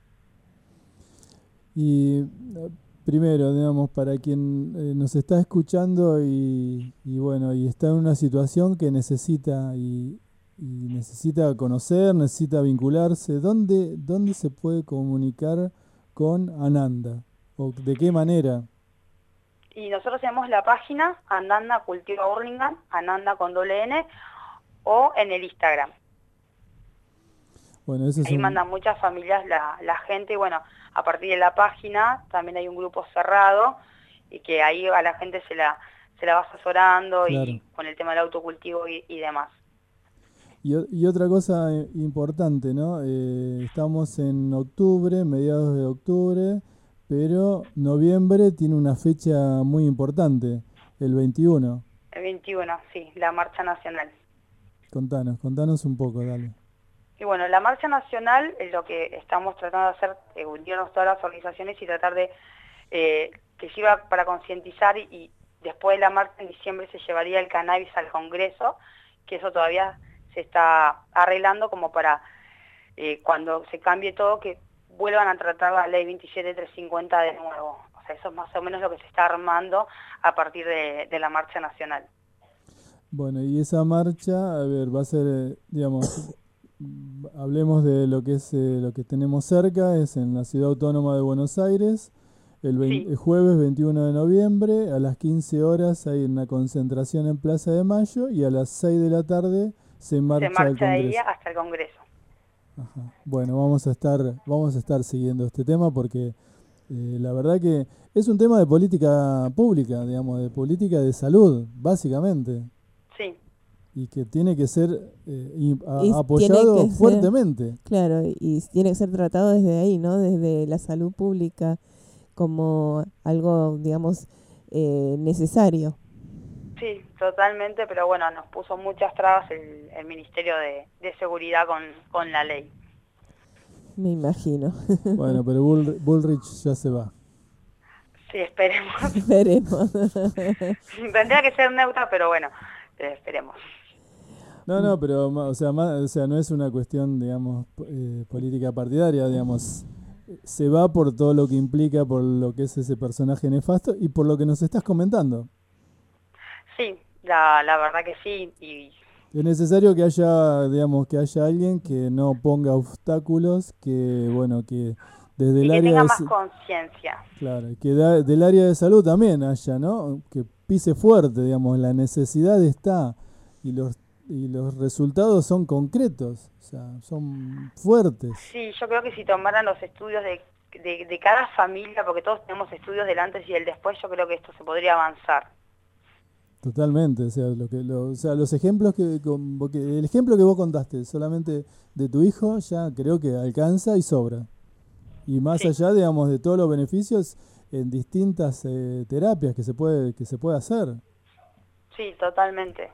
Y primero, digamos, para quien nos está escuchando y bueno, y está en una situación que necesita y necesita conocer, necesita vincularse, ¿dónde se puede comunicar con Ananda? ¿O de qué manera? Y nosotros tenemos la página Ananda Cultiva Hurlingham, Ananda con N, o en el Instagram. Bueno, eso ahí mandan muchas familias la gente, y bueno, a partir de la página también hay un grupo cerrado, y que ahí a la gente se la va asesorando, claro, y con el tema del autocultivo y demás. Y otra cosa importante, ¿no? Estamos en octubre, mediados de octubre, pero noviembre tiene una fecha muy importante, el 21. El 21, sí, la marcha nacional. Contanos un poco, dale. Y bueno, la marcha nacional es lo que estamos tratando de hacer, unirnos todas las organizaciones y tratar de que sirva para concientizar, y después de la marcha en diciembre se llevaría el cannabis al Congreso, que eso todavía se está arreglando como para cuando se cambie todo, que vuelvan a tratar la ley 27350 de nuevo. O sea, eso es más o menos lo que se está armando a partir de la marcha nacional. Bueno, y esa marcha, a ver, va a ser, digamos, hablemos de lo que es lo que tenemos cerca, es en la Ciudad Autónoma de Buenos Aires, el jueves 21 de noviembre, a las 15 horas hay una concentración en Plaza de Mayo, y a las 6 de la tarde se marcha al Congreso. De ahí hasta el Congreso. Ajá. Bueno, vamos a estar siguiendo este tema porque la verdad que es un tema de política pública, digamos, de política de salud, básicamente. Sí. Y que tiene que ser apoyado fuertemente. Claro, y tiene que ser tratado desde ahí, ¿no? Desde la salud pública como algo, digamos, necesario. Sí, totalmente, pero bueno, nos puso muchas trabas el Ministerio de Seguridad con la ley. Me imagino. Bueno, pero Bullrich ya se va. Sí, esperemos. Esperemos. Tendría que ser neutra, pero bueno, esperemos. No, pero o sea, no es una cuestión, digamos, política partidaria, digamos. Se va por todo lo que implica, por lo que es ese personaje nefasto y por lo que nos estás comentando. Sí, la verdad que sí. Y es necesario que haya, digamos, que haya alguien que no ponga obstáculos, que bueno, que desde el área tenga más conciencia. Claro, que del área de salud también haya, ¿no? Que pise fuerte, digamos, la necesidad está y los resultados son concretos, o sea, son fuertes. Sí, yo creo que si tomaran los estudios de cada familia, porque todos tenemos estudios del antes y del después, yo creo que esto se podría avanzar. Totalmente, o sea, los ejemplos el ejemplo que vos contaste solamente de tu hijo ya creo que alcanza y sobra. Y más allá, digamos, de todos los beneficios en distintas terapias que se puede hacer. Sí, totalmente.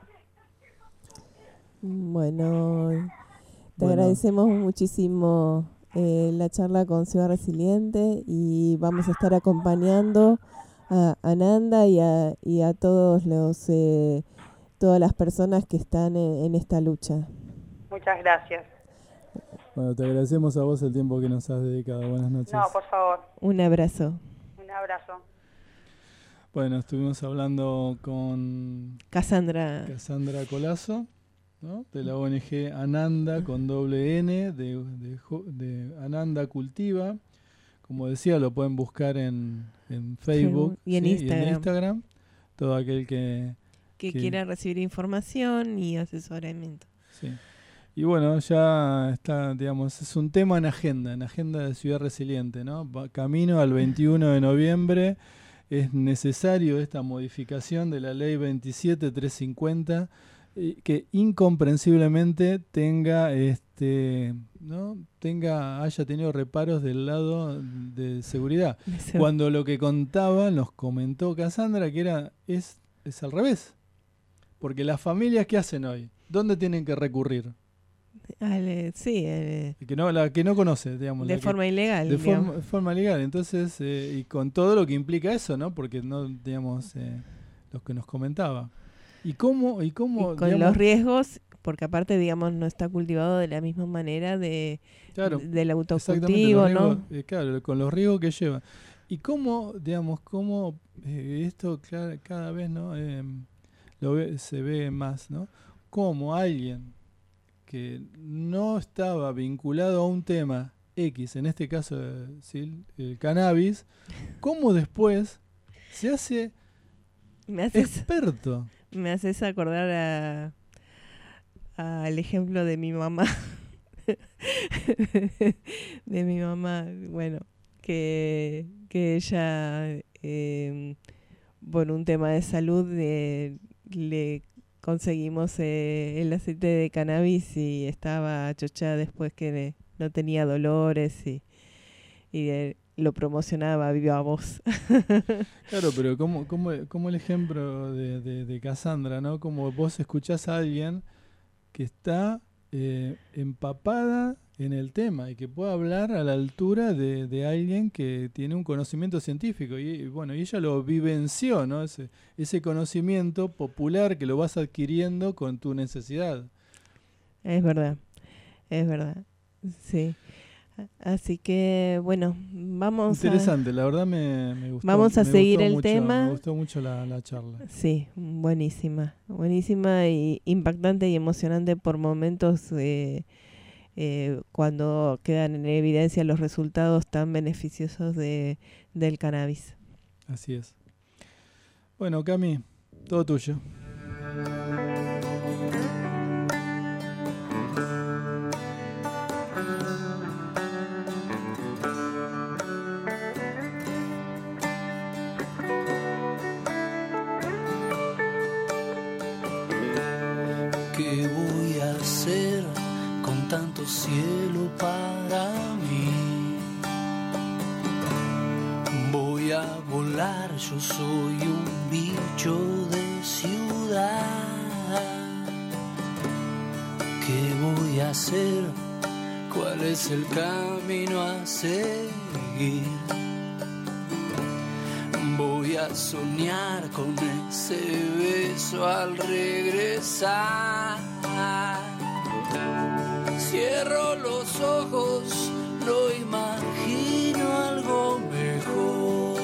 Bueno, te agradecemos muchísimo la charla con Ciudad Resiliente, y vamos a estar acompañando a Ananda y a todos todas las personas que están en esta lucha. Muchas gracias. Bueno, te agradecemos a vos el tiempo que nos has dedicado. Buenas noches. No, por favor. Un abrazo. Un abrazo. Bueno, estuvimos hablando con Cassandra Colazo, ¿no? De la ONG Ananda con doble N, de Ananda Cultiva. Como decía, lo pueden buscar en Facebook y en Instagram. Todo aquel que quiera recibir información y asesoramiento. Sí. Y bueno, ya está, digamos, es un tema en agenda de Ciudad Resiliente, ¿no? Camino al 21 de noviembre es necesario esta modificación de la ley 27350 que incomprensiblemente haya tenido reparos del lado de seguridad. Sí. Cuando lo que nos comentó Cassandra, que es al revés. Porque las familias, ¿qué hacen hoy? ¿Dónde tienen que recurrir? La que no conoce, digamos. De forma ilegal. De forma legal. Entonces, y con todo lo que implica eso, ¿no? Porque no, digamos, lo que nos comentaba. Y con digamos, los riesgos, porque aparte, digamos, no está cultivado de la misma manera del autocultivo, ¿no? Claro, con los riesgos que lleva. Y cómo, digamos, esto cada vez, ¿no? Se ve más, ¿no? Como alguien que no estaba vinculado a un tema X, en este caso el cannabis, cómo después se hace experto. Me haces acordar al ejemplo de mi mamá. De mi mamá, bueno, que ella, por un tema de salud, le conseguimos el aceite de cannabis y estaba chochada después que no tenía dolores y lo promocionaba viva voz. Claro, pero como el ejemplo de Cassandra, ¿no? Como vos escuchás a alguien que está empapada en el tema y que puede hablar a la altura de alguien que tiene un conocimiento científico y bueno, y ella lo vivenció, ¿no? Ese conocimiento popular que lo vas adquiriendo con tu necesidad. Es verdad, sí. Así que bueno, vamos interesante, la verdad me gustó. Vamos a seguir el mucho, tema. Me gustó mucho la charla. Sí, buenísima y impactante y emocionante por momentos cuando quedan en evidencia los resultados tan beneficiosos del cannabis. Así es. Bueno, Cami, todo tuyo. ¿Qué voy a hacer con tanto cielo para mí? Voy a volar, yo soy un bicho de ciudad. ¿Qué voy a hacer? ¿Cuál es el camino a seguir? Voy a soñar con ese beso al regresar. Cierro los ojos, no imagino algo mejor.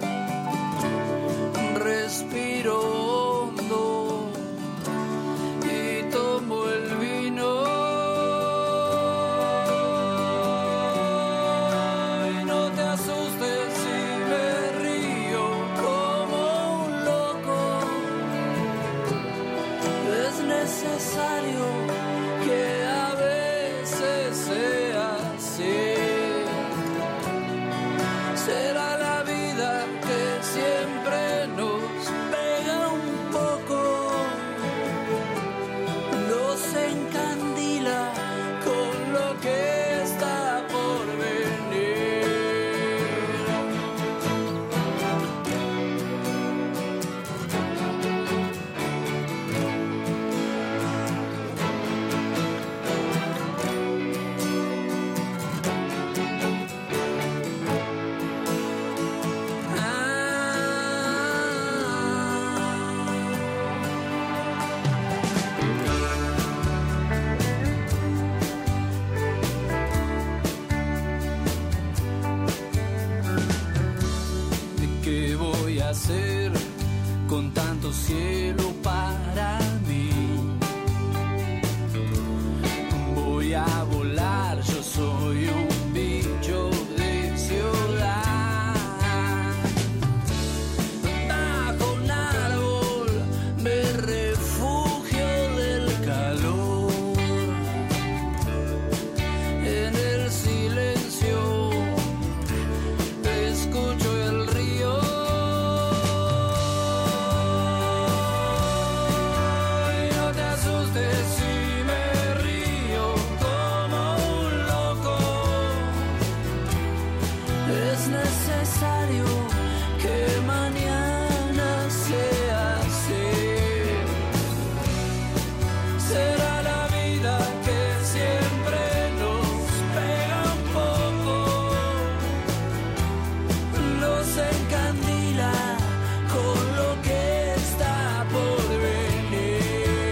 Respiro hondo y tomo el vino. Y no te asustes si me río como un loco. Es necesario que a veces sea así. Será la vida que siempre nos pega un poco, nos encandila con lo que está por venir. ¿Qué voy a hacer con tanto cielo para mí? Voy a volar, yo soy un bicho de ciudad. Bajo un árbol me refugio del calor. En el silencio escucho el río. Y no te asustes si me río como un loco. Es necesario que mañana sea así. Será la vida que siempre nos pega un poco, nos encandila con lo que está por venir.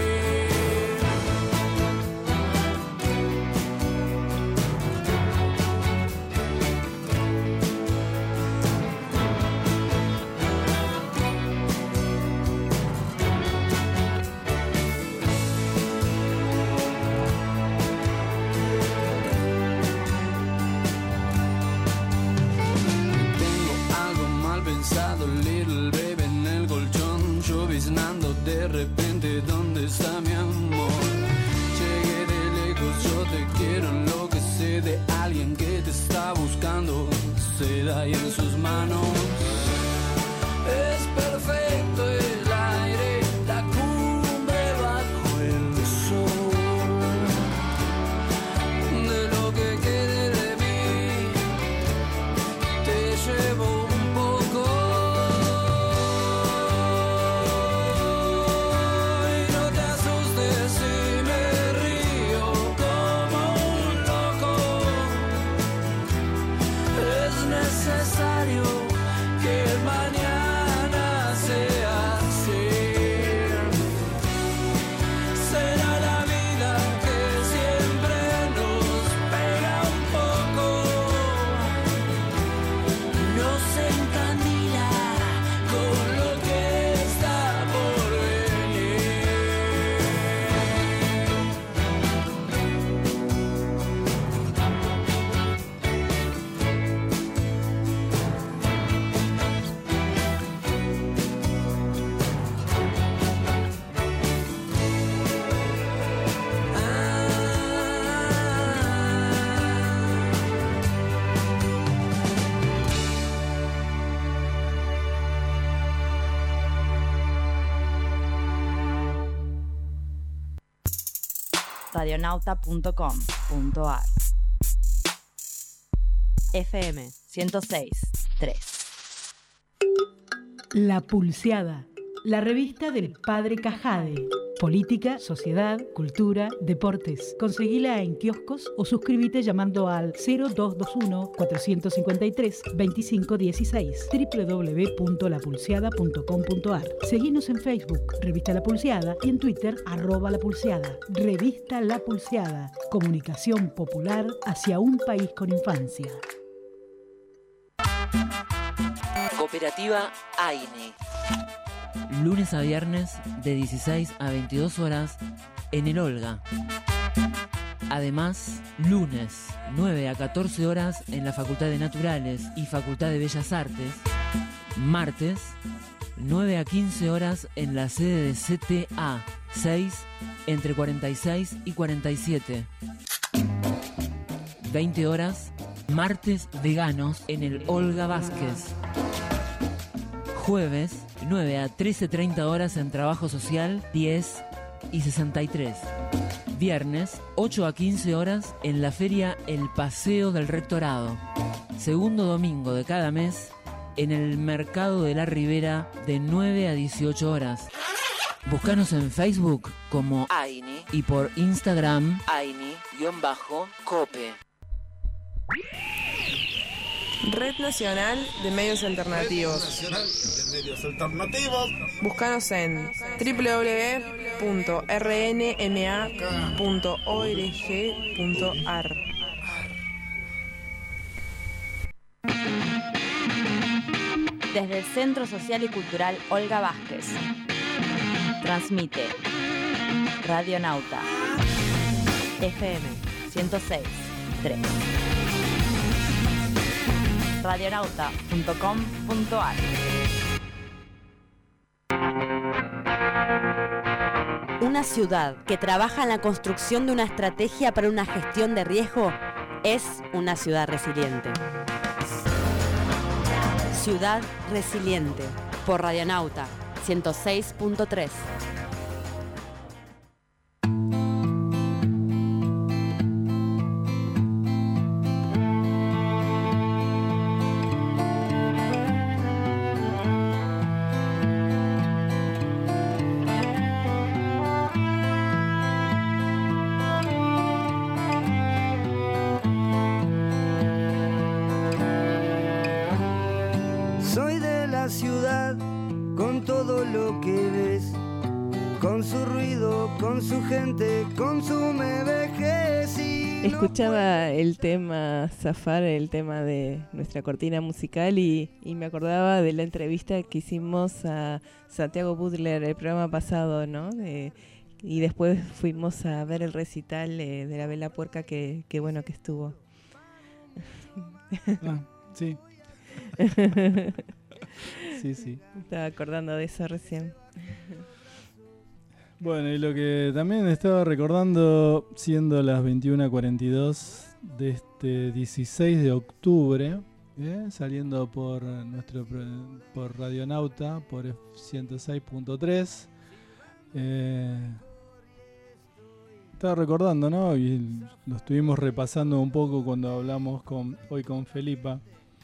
Tengo algo mal pensado, little baby en el colchón, lloviznando de repente, ¿dónde está mi amor? Llegué de lejos, yo te quiero, enloquecé de alguien que te está buscando, se da ahí en sus manos. Es perfecto el aire, la cumbre bajo el sol. De lo que quede de mí, te radionauta.com.ar. FM 106.3. La Pulseada, la revista del Padre Cajade. Política, sociedad, cultura, deportes. Conseguila en kioscos o suscríbete llamando al 0221-453-2516 www.lapulseada.com.ar. Seguinos en Facebook, Revista La Pulseada, y en Twitter, @lapulseada. Revista La Pulseada. Comunicación popular hacia un país con infancia. Cooperativa AINE. Lunes a viernes de 16 a 22 horas en el Olga. Además, lunes 9 a 14 horas en la Facultad de Naturales y Facultad de Bellas Artes. Martes 9 a 15 horas en la sede de CTA 6 entre 46 y 47. 20 horas, martes veganos en el Olga Vázquez. Jueves 9 a 13:30 horas en Trabajo Social 10 y 63. Viernes 8 a 15 horas en la feria El Paseo del Rectorado. Segundo domingo de cada mes en el Mercado de la Ribera de 9 a 18 horas. Búscanos en Facebook como AINE y por Instagram AINE_COPE. Red Nacional de Medios Alternativos. Búscanos en www.rnma.org.ar. Desde el Centro Social y Cultural Olga Vázquez. Transmite Radionauta. FM 106.3. radionauta.com.ar. Una ciudad que trabaja en la construcción de una estrategia para una gestión de riesgo es una ciudad resiliente. Ciudad Resiliente, por Radionauta 106.3. Soy de la ciudad, con todo lo que ves, con su ruido, con su gente, con su me vejez y Escuchaba el tema Zafar, el tema de nuestra cortina musical, y me acordaba de la entrevista que hicimos a Santiago Butler el programa pasado, ¿no? Y después fuimos a ver el recital de la Vela Puerca que bueno que estuvo. Ah, sí. Sí. Estaba acordando de eso recién. Bueno, y lo que también estaba recordando, siendo las 21:42 de este 16 de octubre, saliendo por Radionauta, por 106.3, estaba recordando, ¿no? Y lo estuvimos repasando un poco cuando hablamos hoy con Felipa.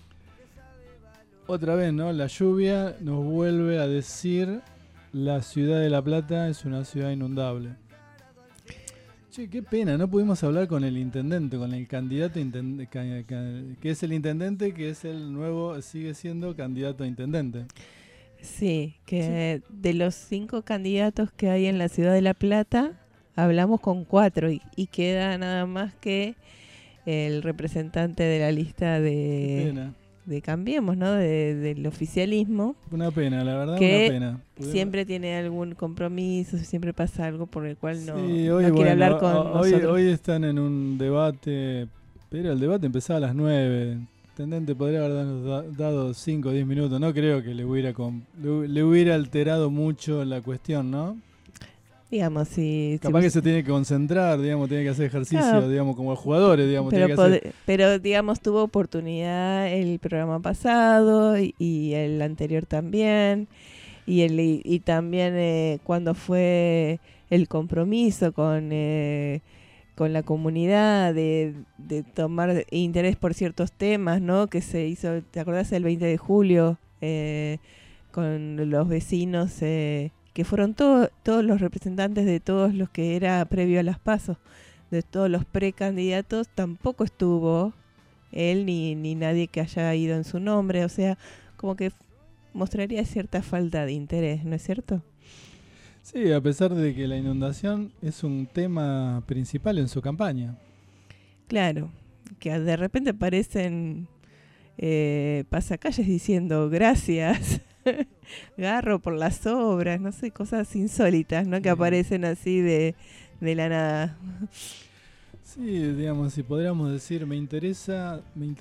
Otra vez, ¿no? La lluvia nos vuelve a decir: la ciudad de La Plata es una ciudad inundable. Che, qué pena, no pudimos hablar con el intendente, con el candidato que es el intendente, que es el nuevo, sigue siendo candidato a intendente. Sí, que sí. De los 5 candidatos que hay en la ciudad de La Plata, hablamos con 4 y queda nada más que el representante de la lista de Cambiemos, ¿no? Del oficialismo. Una pena, la verdad, que una pena. Siempre tiene algún compromiso, siempre pasa algo por el cual no quiere hablar con nosotros. Hoy están en un debate, pero el debate empezaba a las 9. El intendente podría habernos dado 5 o 10 minutos. No creo que le hubiera alterado mucho la cuestión, ¿no? Digamos, capaz que se tiene que concentrar, digamos, tiene que hacer ejercicio, digamos, como los jugadores, digamos. Pero, digamos, tuvo oportunidad el programa pasado y el anterior también. Y también cuando fue el compromiso con la comunidad de tomar interés por ciertos temas, ¿no? Que se hizo, ¿te acordás? El 20 de julio con los vecinos, que fueron todos los representantes de todos los que era previo a las PASO, de todos los precandidatos. Tampoco estuvo él ni nadie que haya ido en su nombre, o sea, como que mostraría cierta falta de interés, ¿no es cierto? Sí, a pesar de que la inundación es un tema principal en su campaña. Claro, que de repente aparecen pasacalles diciendo gracias, Garro por las obras, no sé, cosas insólitas, ¿no? Que aparecen así de la nada. Sí, digamos, si podríamos decir, no me interesa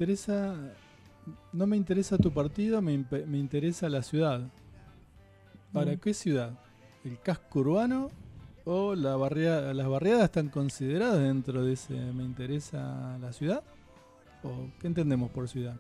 tu partido, me interesa la ciudad. Ahora, ¿qué ciudad? ¿El casco urbano o las barriadas están consideradas dentro de ese me interesa la ciudad? ¿O qué entendemos por ciudad?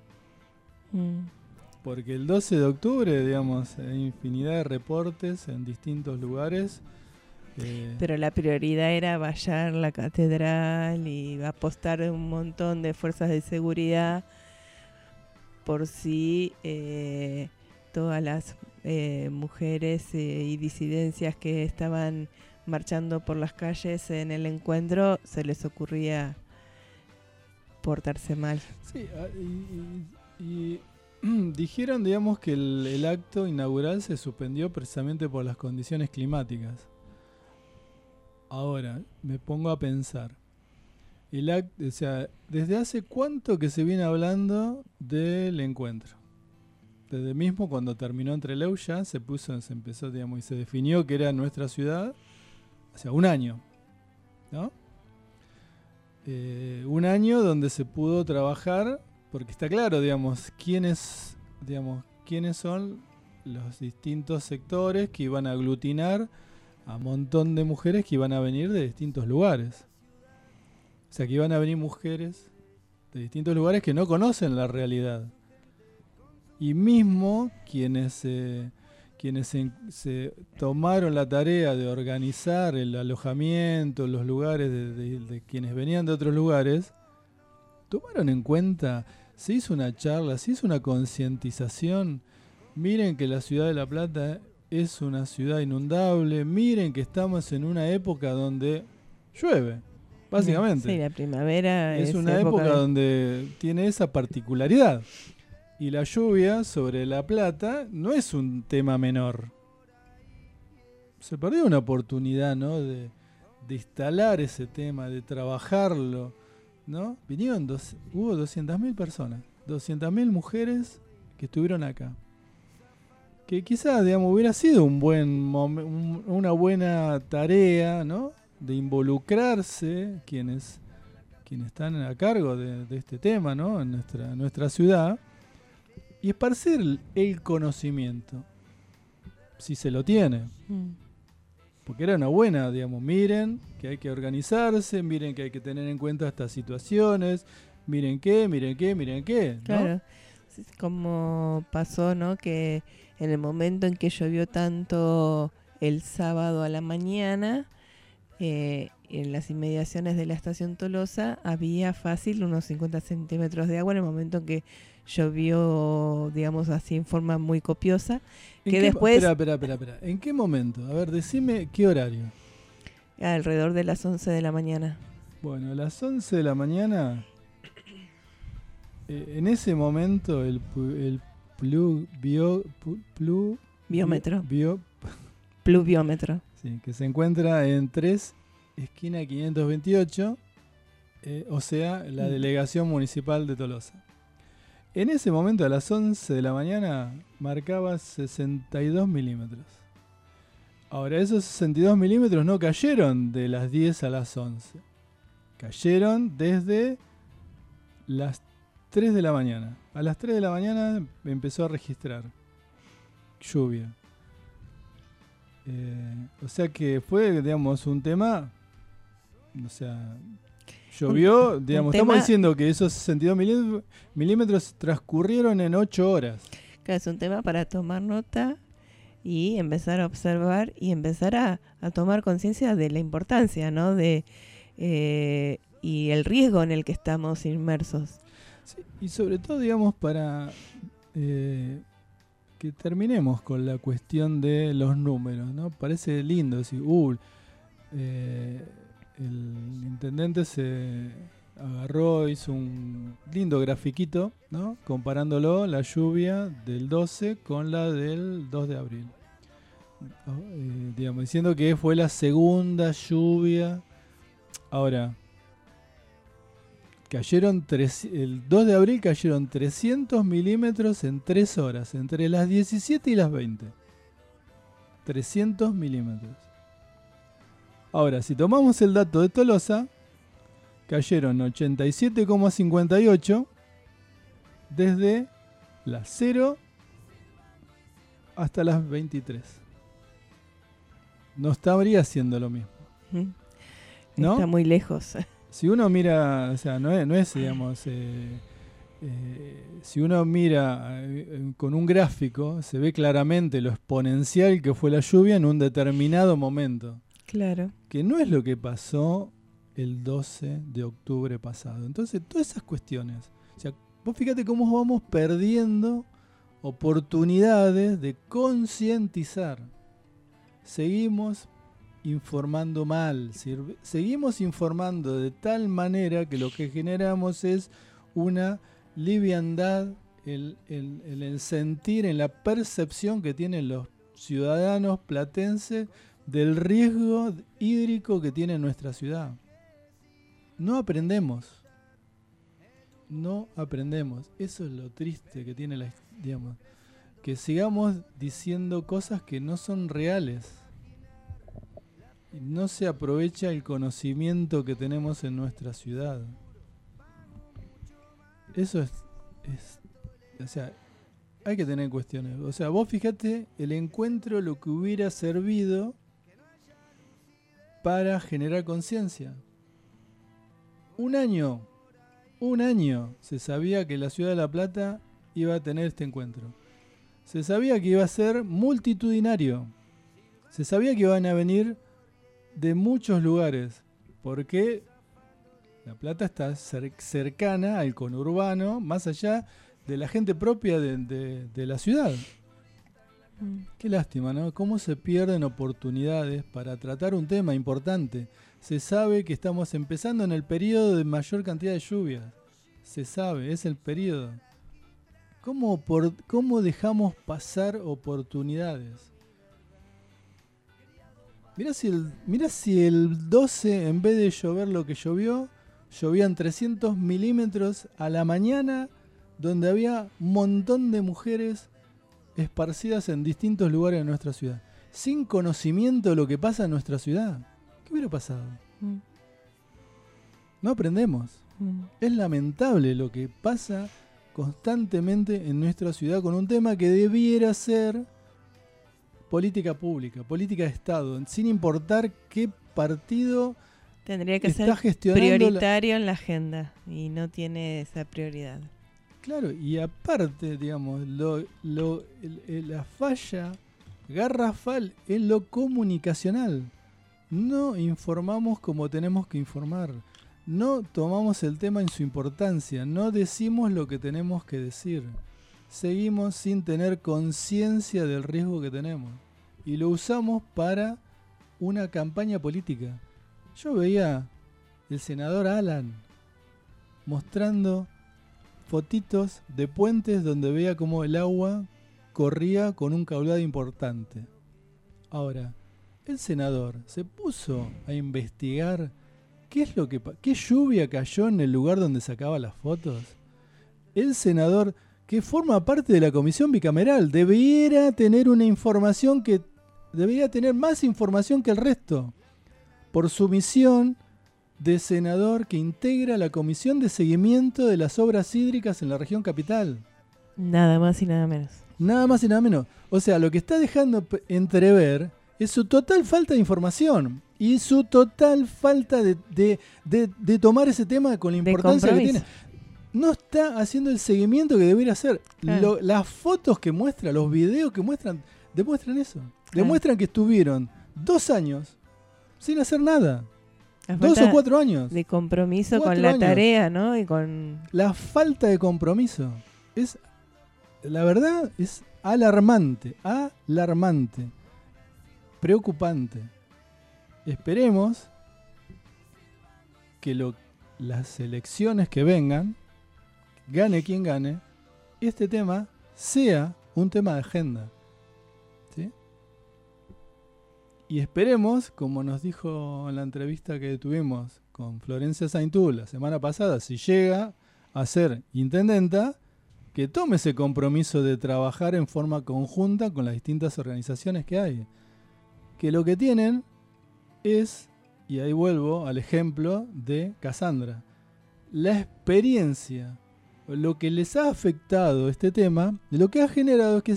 Porque el 12 de octubre, digamos, hay infinidad de reportes en distintos lugares. Pero la prioridad era vallar la catedral y apostar un montón de fuerzas de seguridad por si todas las mujeres y disidencias que estaban marchando por las calles en el encuentro se les ocurría portarse mal. Sí, y dijeron, digamos, que el acto inaugural se suspendió precisamente por las condiciones climáticas. Ahora, me pongo a pensar. O sea, ¿desde hace cuánto que se viene hablando del encuentro? Desde mismo cuando terminó Entre Leus ya se empezó, digamos, y se definió que era nuestra ciudad, o sea, un año, ¿no? Un año donde se pudo trabajar, porque está claro, digamos, quiénes son los distintos sectores que iban a aglutinar a un montón de mujeres que iban a venir de distintos lugares. O sea, que iban a venir mujeres de distintos lugares que no conocen la realidad. Y mismo quienes se tomaron la tarea de organizar el alojamiento, los lugares de quienes venían de otros lugares, tomaron en cuenta, se hizo una charla, se hizo una concientización. Miren que la ciudad de La Plata es una ciudad inundable, miren que estamos en una época donde llueve, básicamente. Sí, la primavera es una época donde tiene esa particularidad. Y la lluvia sobre La Plata no es un tema menor. Se perdió una oportunidad, ¿no? de instalar ese tema, de trabajarlo, ¿no? Hubo 200.000 personas, 200.000 mujeres que estuvieron acá. Que quizás, digamos, hubiera sido una buena tarea, ¿no? De involucrarse quienes están a cargo de este tema, ¿no? En nuestra ciudad, y esparcir el conocimiento, si se lo tiene. Porque era una buena, digamos, miren que hay que organizarse, miren que hay que tener en cuenta estas situaciones, miren qué, ¿no? Claro, como pasó, ¿no? Que en el momento en que llovió tanto el sábado a la mañana, en las inmediaciones de la estación Tolosa había fácil unos 50 centímetros de agua en el momento en que llovió, digamos así, en forma muy copiosa. Espera. ¿En qué momento? A ver, decime qué horario. Alrededor de las 11 de la mañana. Bueno, a las 11 de la mañana, en ese momento el pluviómetro. Sí, que se encuentra en 3, esquina 528, o sea, la delegación municipal de Tolosa. En ese momento, a las 11 de la mañana, marcaba 62 milímetros. Ahora, esos 62 milímetros no cayeron de las 10 a las 11. Cayeron desde las 3 de la mañana. A las 3 de la mañana empezó a registrar lluvia. O sea que fue, digamos, un tema, o sea, llovió, digamos, estamos diciendo que esos 62 milímetros transcurrieron en 8 horas. Claro, es un tema para tomar nota y empezar a observar y empezar a tomar conciencia de la importancia, ¿no? Y el riesgo en el que estamos inmersos. Sí, y sobre todo, digamos, para que terminemos con la cuestión de los números, ¿no? Parece lindo decir, el intendente se agarró, hizo un lindo grafiquito, ¿no? Comparándolo, la lluvia del 12 con la del 2 de abril. Digamos, diciendo que fue la segunda lluvia. Ahora, el 2 de abril cayeron 300 milímetros en 3 horas, entre las 17 y las 20. 300 milímetros. Ahora, si tomamos el dato de Tolosa, cayeron 87,58 desde las 0 hasta las 23. No estaría haciendo lo mismo, ¿no? Está muy lejos. Si uno mira, o sea, no es digamos, si uno mira con un gráfico, se ve claramente lo exponencial que fue la lluvia en un determinado momento. Claro. Que no es lo que pasó el 12 de octubre pasado. Entonces, todas esas cuestiones, o sea, vos fíjate cómo vamos perdiendo oportunidades de concientizar. Seguimos informando mal, seguimos informando de tal manera que lo que generamos es una liviandad en el sentir, en la percepción que tienen los ciudadanos platenses del riesgo hídrico que tiene nuestra ciudad. No aprendemos. Eso es lo triste que tiene digamos, que sigamos diciendo cosas que no son reales. Y no se aprovecha el conocimiento que tenemos en nuestra ciudad. Eso es o sea, hay que tener cuestiones. O sea, vos fíjate el encuentro, lo que hubiera servido para generar conciencia. Un año se sabía que la ciudad de La Plata iba a tener este encuentro. Se sabía que iba a ser multitudinario. Se sabía que iban a venir de muchos lugares, porque La Plata está cercana al conurbano, más allá de la gente propia de la ciudad. Qué lástima, ¿no? Cómo se pierden oportunidades para tratar un tema importante. Se sabe que estamos empezando en el periodo de mayor cantidad de lluvias. Se sabe, es el periodo. ¿Cómo dejamos pasar oportunidades? Mirá si el 12, en vez de llover lo que llovió, llovían 300 milímetros a la mañana, donde había un montón de mujeres esparcidas en distintos lugares de nuestra ciudad, sin conocimiento de lo que pasa en nuestra ciudad. ¿Qué hubiera pasado? No aprendemos. Es lamentable lo que pasa constantemente en nuestra ciudad con un tema que debiera ser política pública, política de Estado, sin importar qué partido tendría que está ser gestionando prioritario en la agenda y no tiene esa prioridad. Claro, y aparte, digamos, la falla garrafal es lo comunicacional. No informamos como tenemos que informar. No tomamos el tema en su importancia. No decimos lo que tenemos que decir. Seguimos sin tener conciencia del riesgo que tenemos. Y lo usamos para una campaña política. Yo veía el senador Alan mostrando fotitos de puentes donde veía cómo el agua corría con un caudal importante. Ahora, el senador se puso a investigar qué lluvia cayó en el lugar donde sacaba las fotos. El senador, que forma parte de la comisión bicameral, debería tener más información que el resto, por su misión de senador que integra la Comisión de Seguimiento de las Obras Hídricas en la región capital. Nada más y nada menos. Nada más y nada menos. O sea, lo que está dejando entrever es su total falta de información y su total falta de tomar ese tema con la importancia que tiene. No está haciendo el seguimiento que debería hacer. Las fotos que muestra, los videos que muestran demuestran eso. Claro. Demuestran que estuvieron 2 años sin hacer nada. La 2 falta o 4 años. de compromiso 4 con la años. tarea, ¿no? Y con... La falta de compromiso es, la verdad, es alarmante, preocupante. Esperemos que las elecciones que vengan, gane quien gane, este tema sea un tema de agenda. ¿Sí? Y esperemos, como nos dijo en la entrevista que tuvimos con Florencia Saintú la semana pasada, si llega a ser intendenta, que tome ese compromiso de trabajar en forma conjunta con las distintas organizaciones que hay. Que lo que tienen es, y ahí vuelvo al ejemplo de Cassandra, la experiencia, lo que les ha afectado este tema, lo que ha generado es que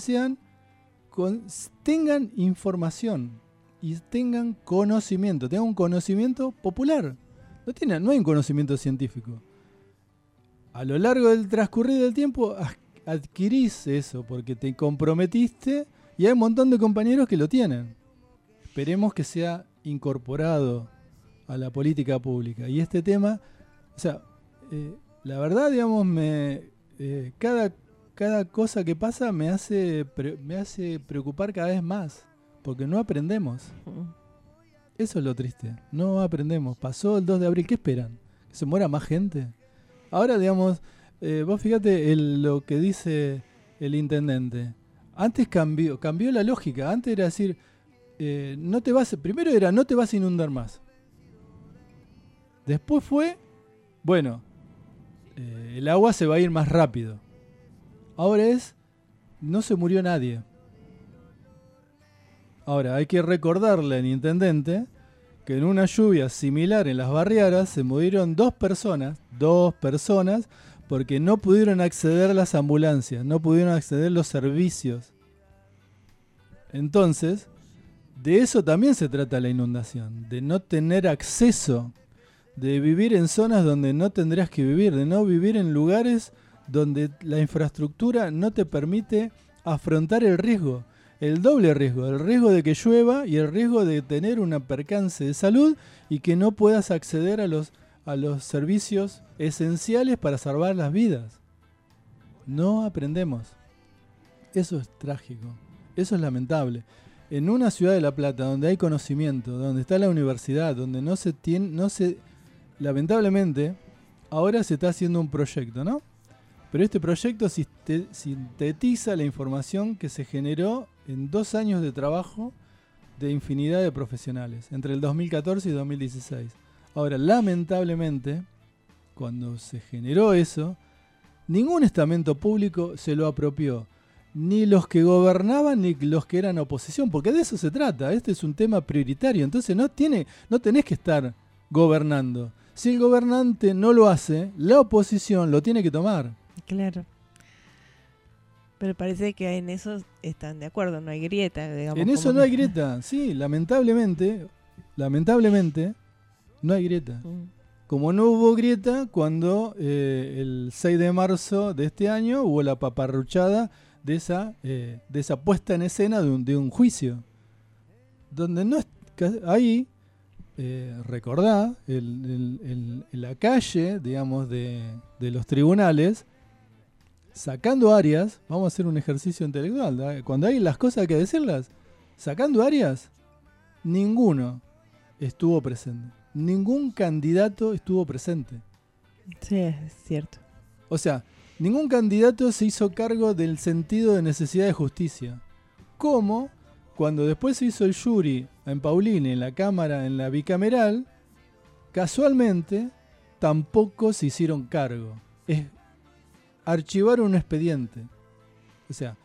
tengan información y tengan conocimiento, tengan un conocimiento popular. No hay un conocimiento científico. A lo largo del transcurrir del tiempo adquirís eso porque te comprometiste y hay un montón de compañeros que lo tienen. Esperemos que sea incorporado a la política pública. Y este tema, o sea, la verdad, digamos, cada cosa que pasa me hace preocupar cada vez más, porque no aprendemos. Eso es lo triste, no aprendemos. Pasó el 2 de abril, ¿qué esperan? ¿Que se muera más gente? Ahora, digamos, vos fíjate lo que dice el intendente. Antes cambió la lógica. Antes era decir, primero era no te vas a inundar más. Después fue, bueno, el agua se va a ir más rápido. Ahora no se murió nadie. Ahora, hay que recordarle al intendente que en una lluvia similar en las barriadas se murieron 2 personas, porque no pudieron acceder a las ambulancias, no pudieron acceder a los servicios. Entonces, de eso también se trata la inundación, de no tener acceso, de vivir en zonas donde no tendrías que vivir, de no vivir en lugares donde la infraestructura no te permite afrontar el riesgo. El doble riesgo, el riesgo de que llueva y el riesgo de tener un percance de salud y que no puedas acceder a los servicios esenciales para salvar las vidas. No aprendemos. Eso es trágico, eso es lamentable. En una ciudad de La Plata donde hay conocimiento, donde está la universidad, donde lamentablemente, ahora se está haciendo un proyecto, ¿no? Pero este proyecto sintetiza la información que se generó en 2 años de trabajo de infinidad de profesionales, entre el 2014 y 2016. Ahora, lamentablemente, cuando se generó eso, ningún estamento público se lo apropió, ni los que gobernaban ni los que eran oposición, porque de eso se trata. Este es un tema prioritario, entonces no tenés que estar gobernando. Si el gobernante no lo hace, la oposición lo tiene que tomar. Claro. Pero parece que en eso están de acuerdo, no hay grieta, digamos. En eso no hay grieta, sí, lamentablemente no hay grieta. Como no hubo grieta cuando el 6 de marzo de este año hubo la paparruchada de esa puesta en escena de un juicio. Donde no es, ahí, recordá, en la calle, digamos, de los tribunales, sacando áreas, vamos a hacer un ejercicio intelectual, ¿verdad? Cuando hay las cosas que decirlas, sacando áreas, ninguno estuvo presente. Ningún candidato estuvo presente. Sí, es cierto. O sea, ningún candidato se hizo cargo del sentido de necesidad de justicia. Como cuando después se hizo el jury en Paulini, en la Cámara, en la bicameral, casualmente tampoco se hicieron cargo. Archivar un expediente. O sea,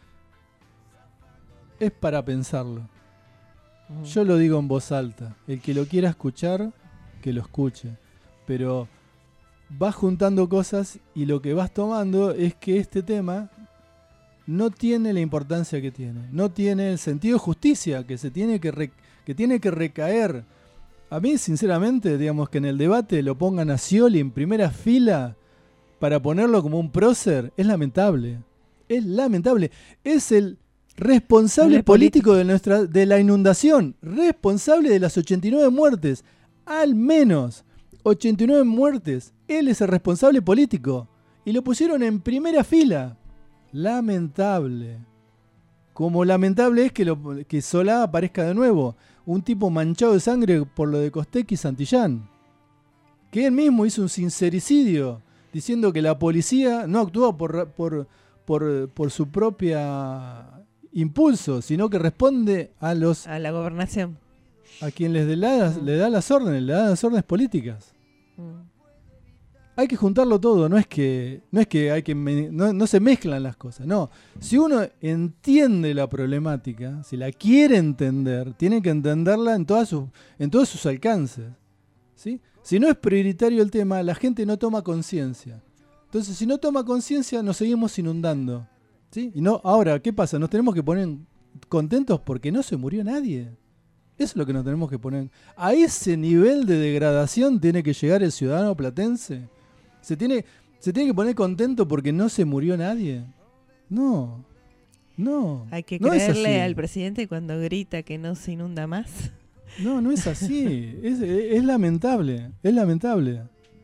es para pensarlo. Yo lo digo en voz alta. El que lo quiera escuchar, que lo escuche. Pero vas juntando cosas y lo que vas tomando es que este tema no tiene la importancia que tiene. No tiene el sentido de justicia que tiene que recaer. A mí, sinceramente, digamos que en el debate lo pongan a Scioli en primera fila para ponerlo como un prócer, es lamentable. Es lamentable. Es el responsable político de la inundación, responsable de las 89 muertes, al menos 89 muertes. Él es el responsable político y lo pusieron en primera fila. Lamentable. Como lamentable es que Solá aparezca de nuevo, un tipo manchado de sangre por lo de Costec y Santillán, que él mismo hizo un sincericidio diciendo que la policía no actuó por su propia impulso, sino que responde a la gobernación, a quien le da las órdenes políticas. Hay que juntarlo todo, no es que no se mezclan las cosas, no. Si uno entiende la problemática, si la quiere entender, tiene que entenderla en todos sus alcances, ¿sí? Si no es prioritario el tema, la gente no toma conciencia. Entonces, si no toma conciencia, nos seguimos inundando, ¿sí? Y no, ahora, ¿qué pasa? Nos tenemos que poner contentos porque no se murió nadie. Eso es lo que nos tenemos que poner. A ese nivel de degradación tiene que llegar el ciudadano platense. ¿Se tiene que poner contento porque no se murió nadie? No. Hay que no creerle al presidente cuando grita que no se inunda más. No es así. Es lamentable. Es lamentable.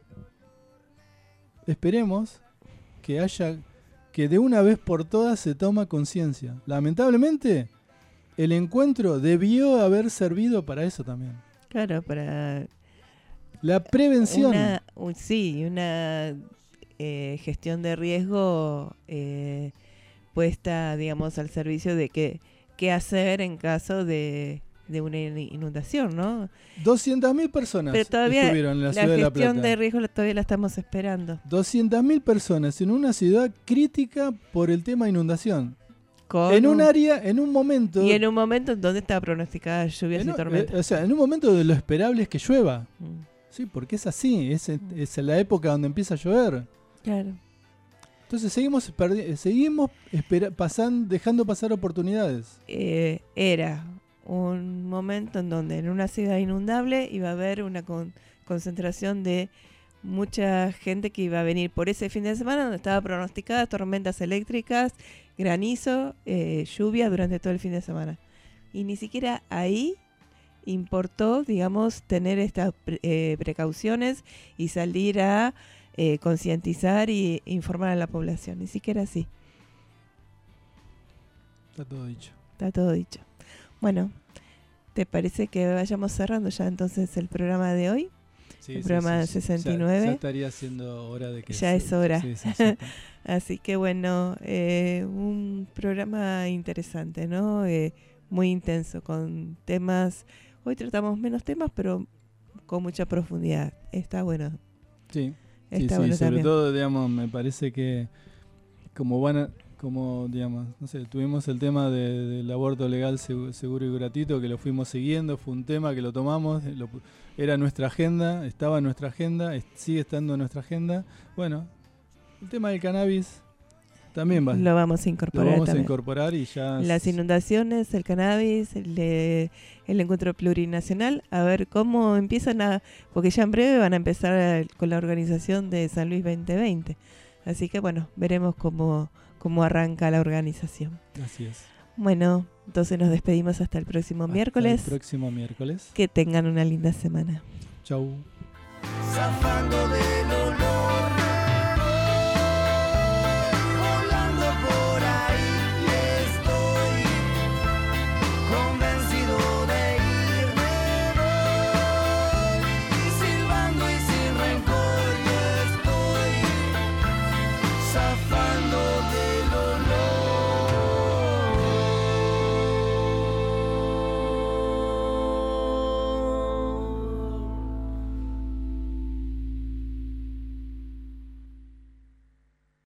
Esperemos que de una vez por todas se toma conciencia. Lamentablemente, el encuentro debió haber servido para eso también. Claro, para la prevención. Una gestión de riesgo puesta, digamos, al servicio de qué hacer en caso de una inundación, ¿no? 200.000 personas estuvieron en la ciudad de La Plata. La gestión de riesgo todavía la estamos esperando. 200.000 personas en una ciudad crítica por el tema inundación. En un momento... Y en un momento en donde estaba pronosticada lluvias y tormentas. En un momento de lo esperable es que llueva. Sí, porque es así, es la época donde empieza a llover. Claro. Entonces seguimos dejando pasar oportunidades. Era un momento en donde en una ciudad inundable iba a haber una concentración de mucha gente que iba a venir por ese fin de semana, donde estaba pronosticadas tormentas eléctricas, granizo, lluvia durante todo el fin de semana. Y ni siquiera ahí importó, digamos, tener estas precauciones y salir a concientizar y informar a la población. Ni siquiera así. Está todo dicho. Bueno, ¿te parece que vayamos cerrando ya entonces el programa de hoy? El programa 69. Ya estaría siendo hora de que... Ya es hora. Sí. Así que bueno, un programa interesante, ¿no? Muy intenso, con temas... Hoy tratamos menos temas, pero con mucha profundidad. Está bueno. Sí, Está bueno sobre también. todo, digamos, me parece que digamos, no sé, tuvimos el tema del aborto legal, seguro y gratuito, que lo fuimos siguiendo, fue un tema que lo tomamos, era nuestra agenda, estaba en nuestra agenda, sigue estando en nuestra agenda. Bueno, el tema del cannabis también lo vamos a incorporar. Y ya... Las inundaciones, el cannabis, el encuentro plurinacional, a ver cómo empiezan porque ya en breve van a empezar con la organización de San Luis 2020. Así que bueno, veremos cómo arranca la organización. Así es. Bueno, entonces nos despedimos hasta el próximo miércoles. Que tengan una linda semana. Chau. Zafando de lo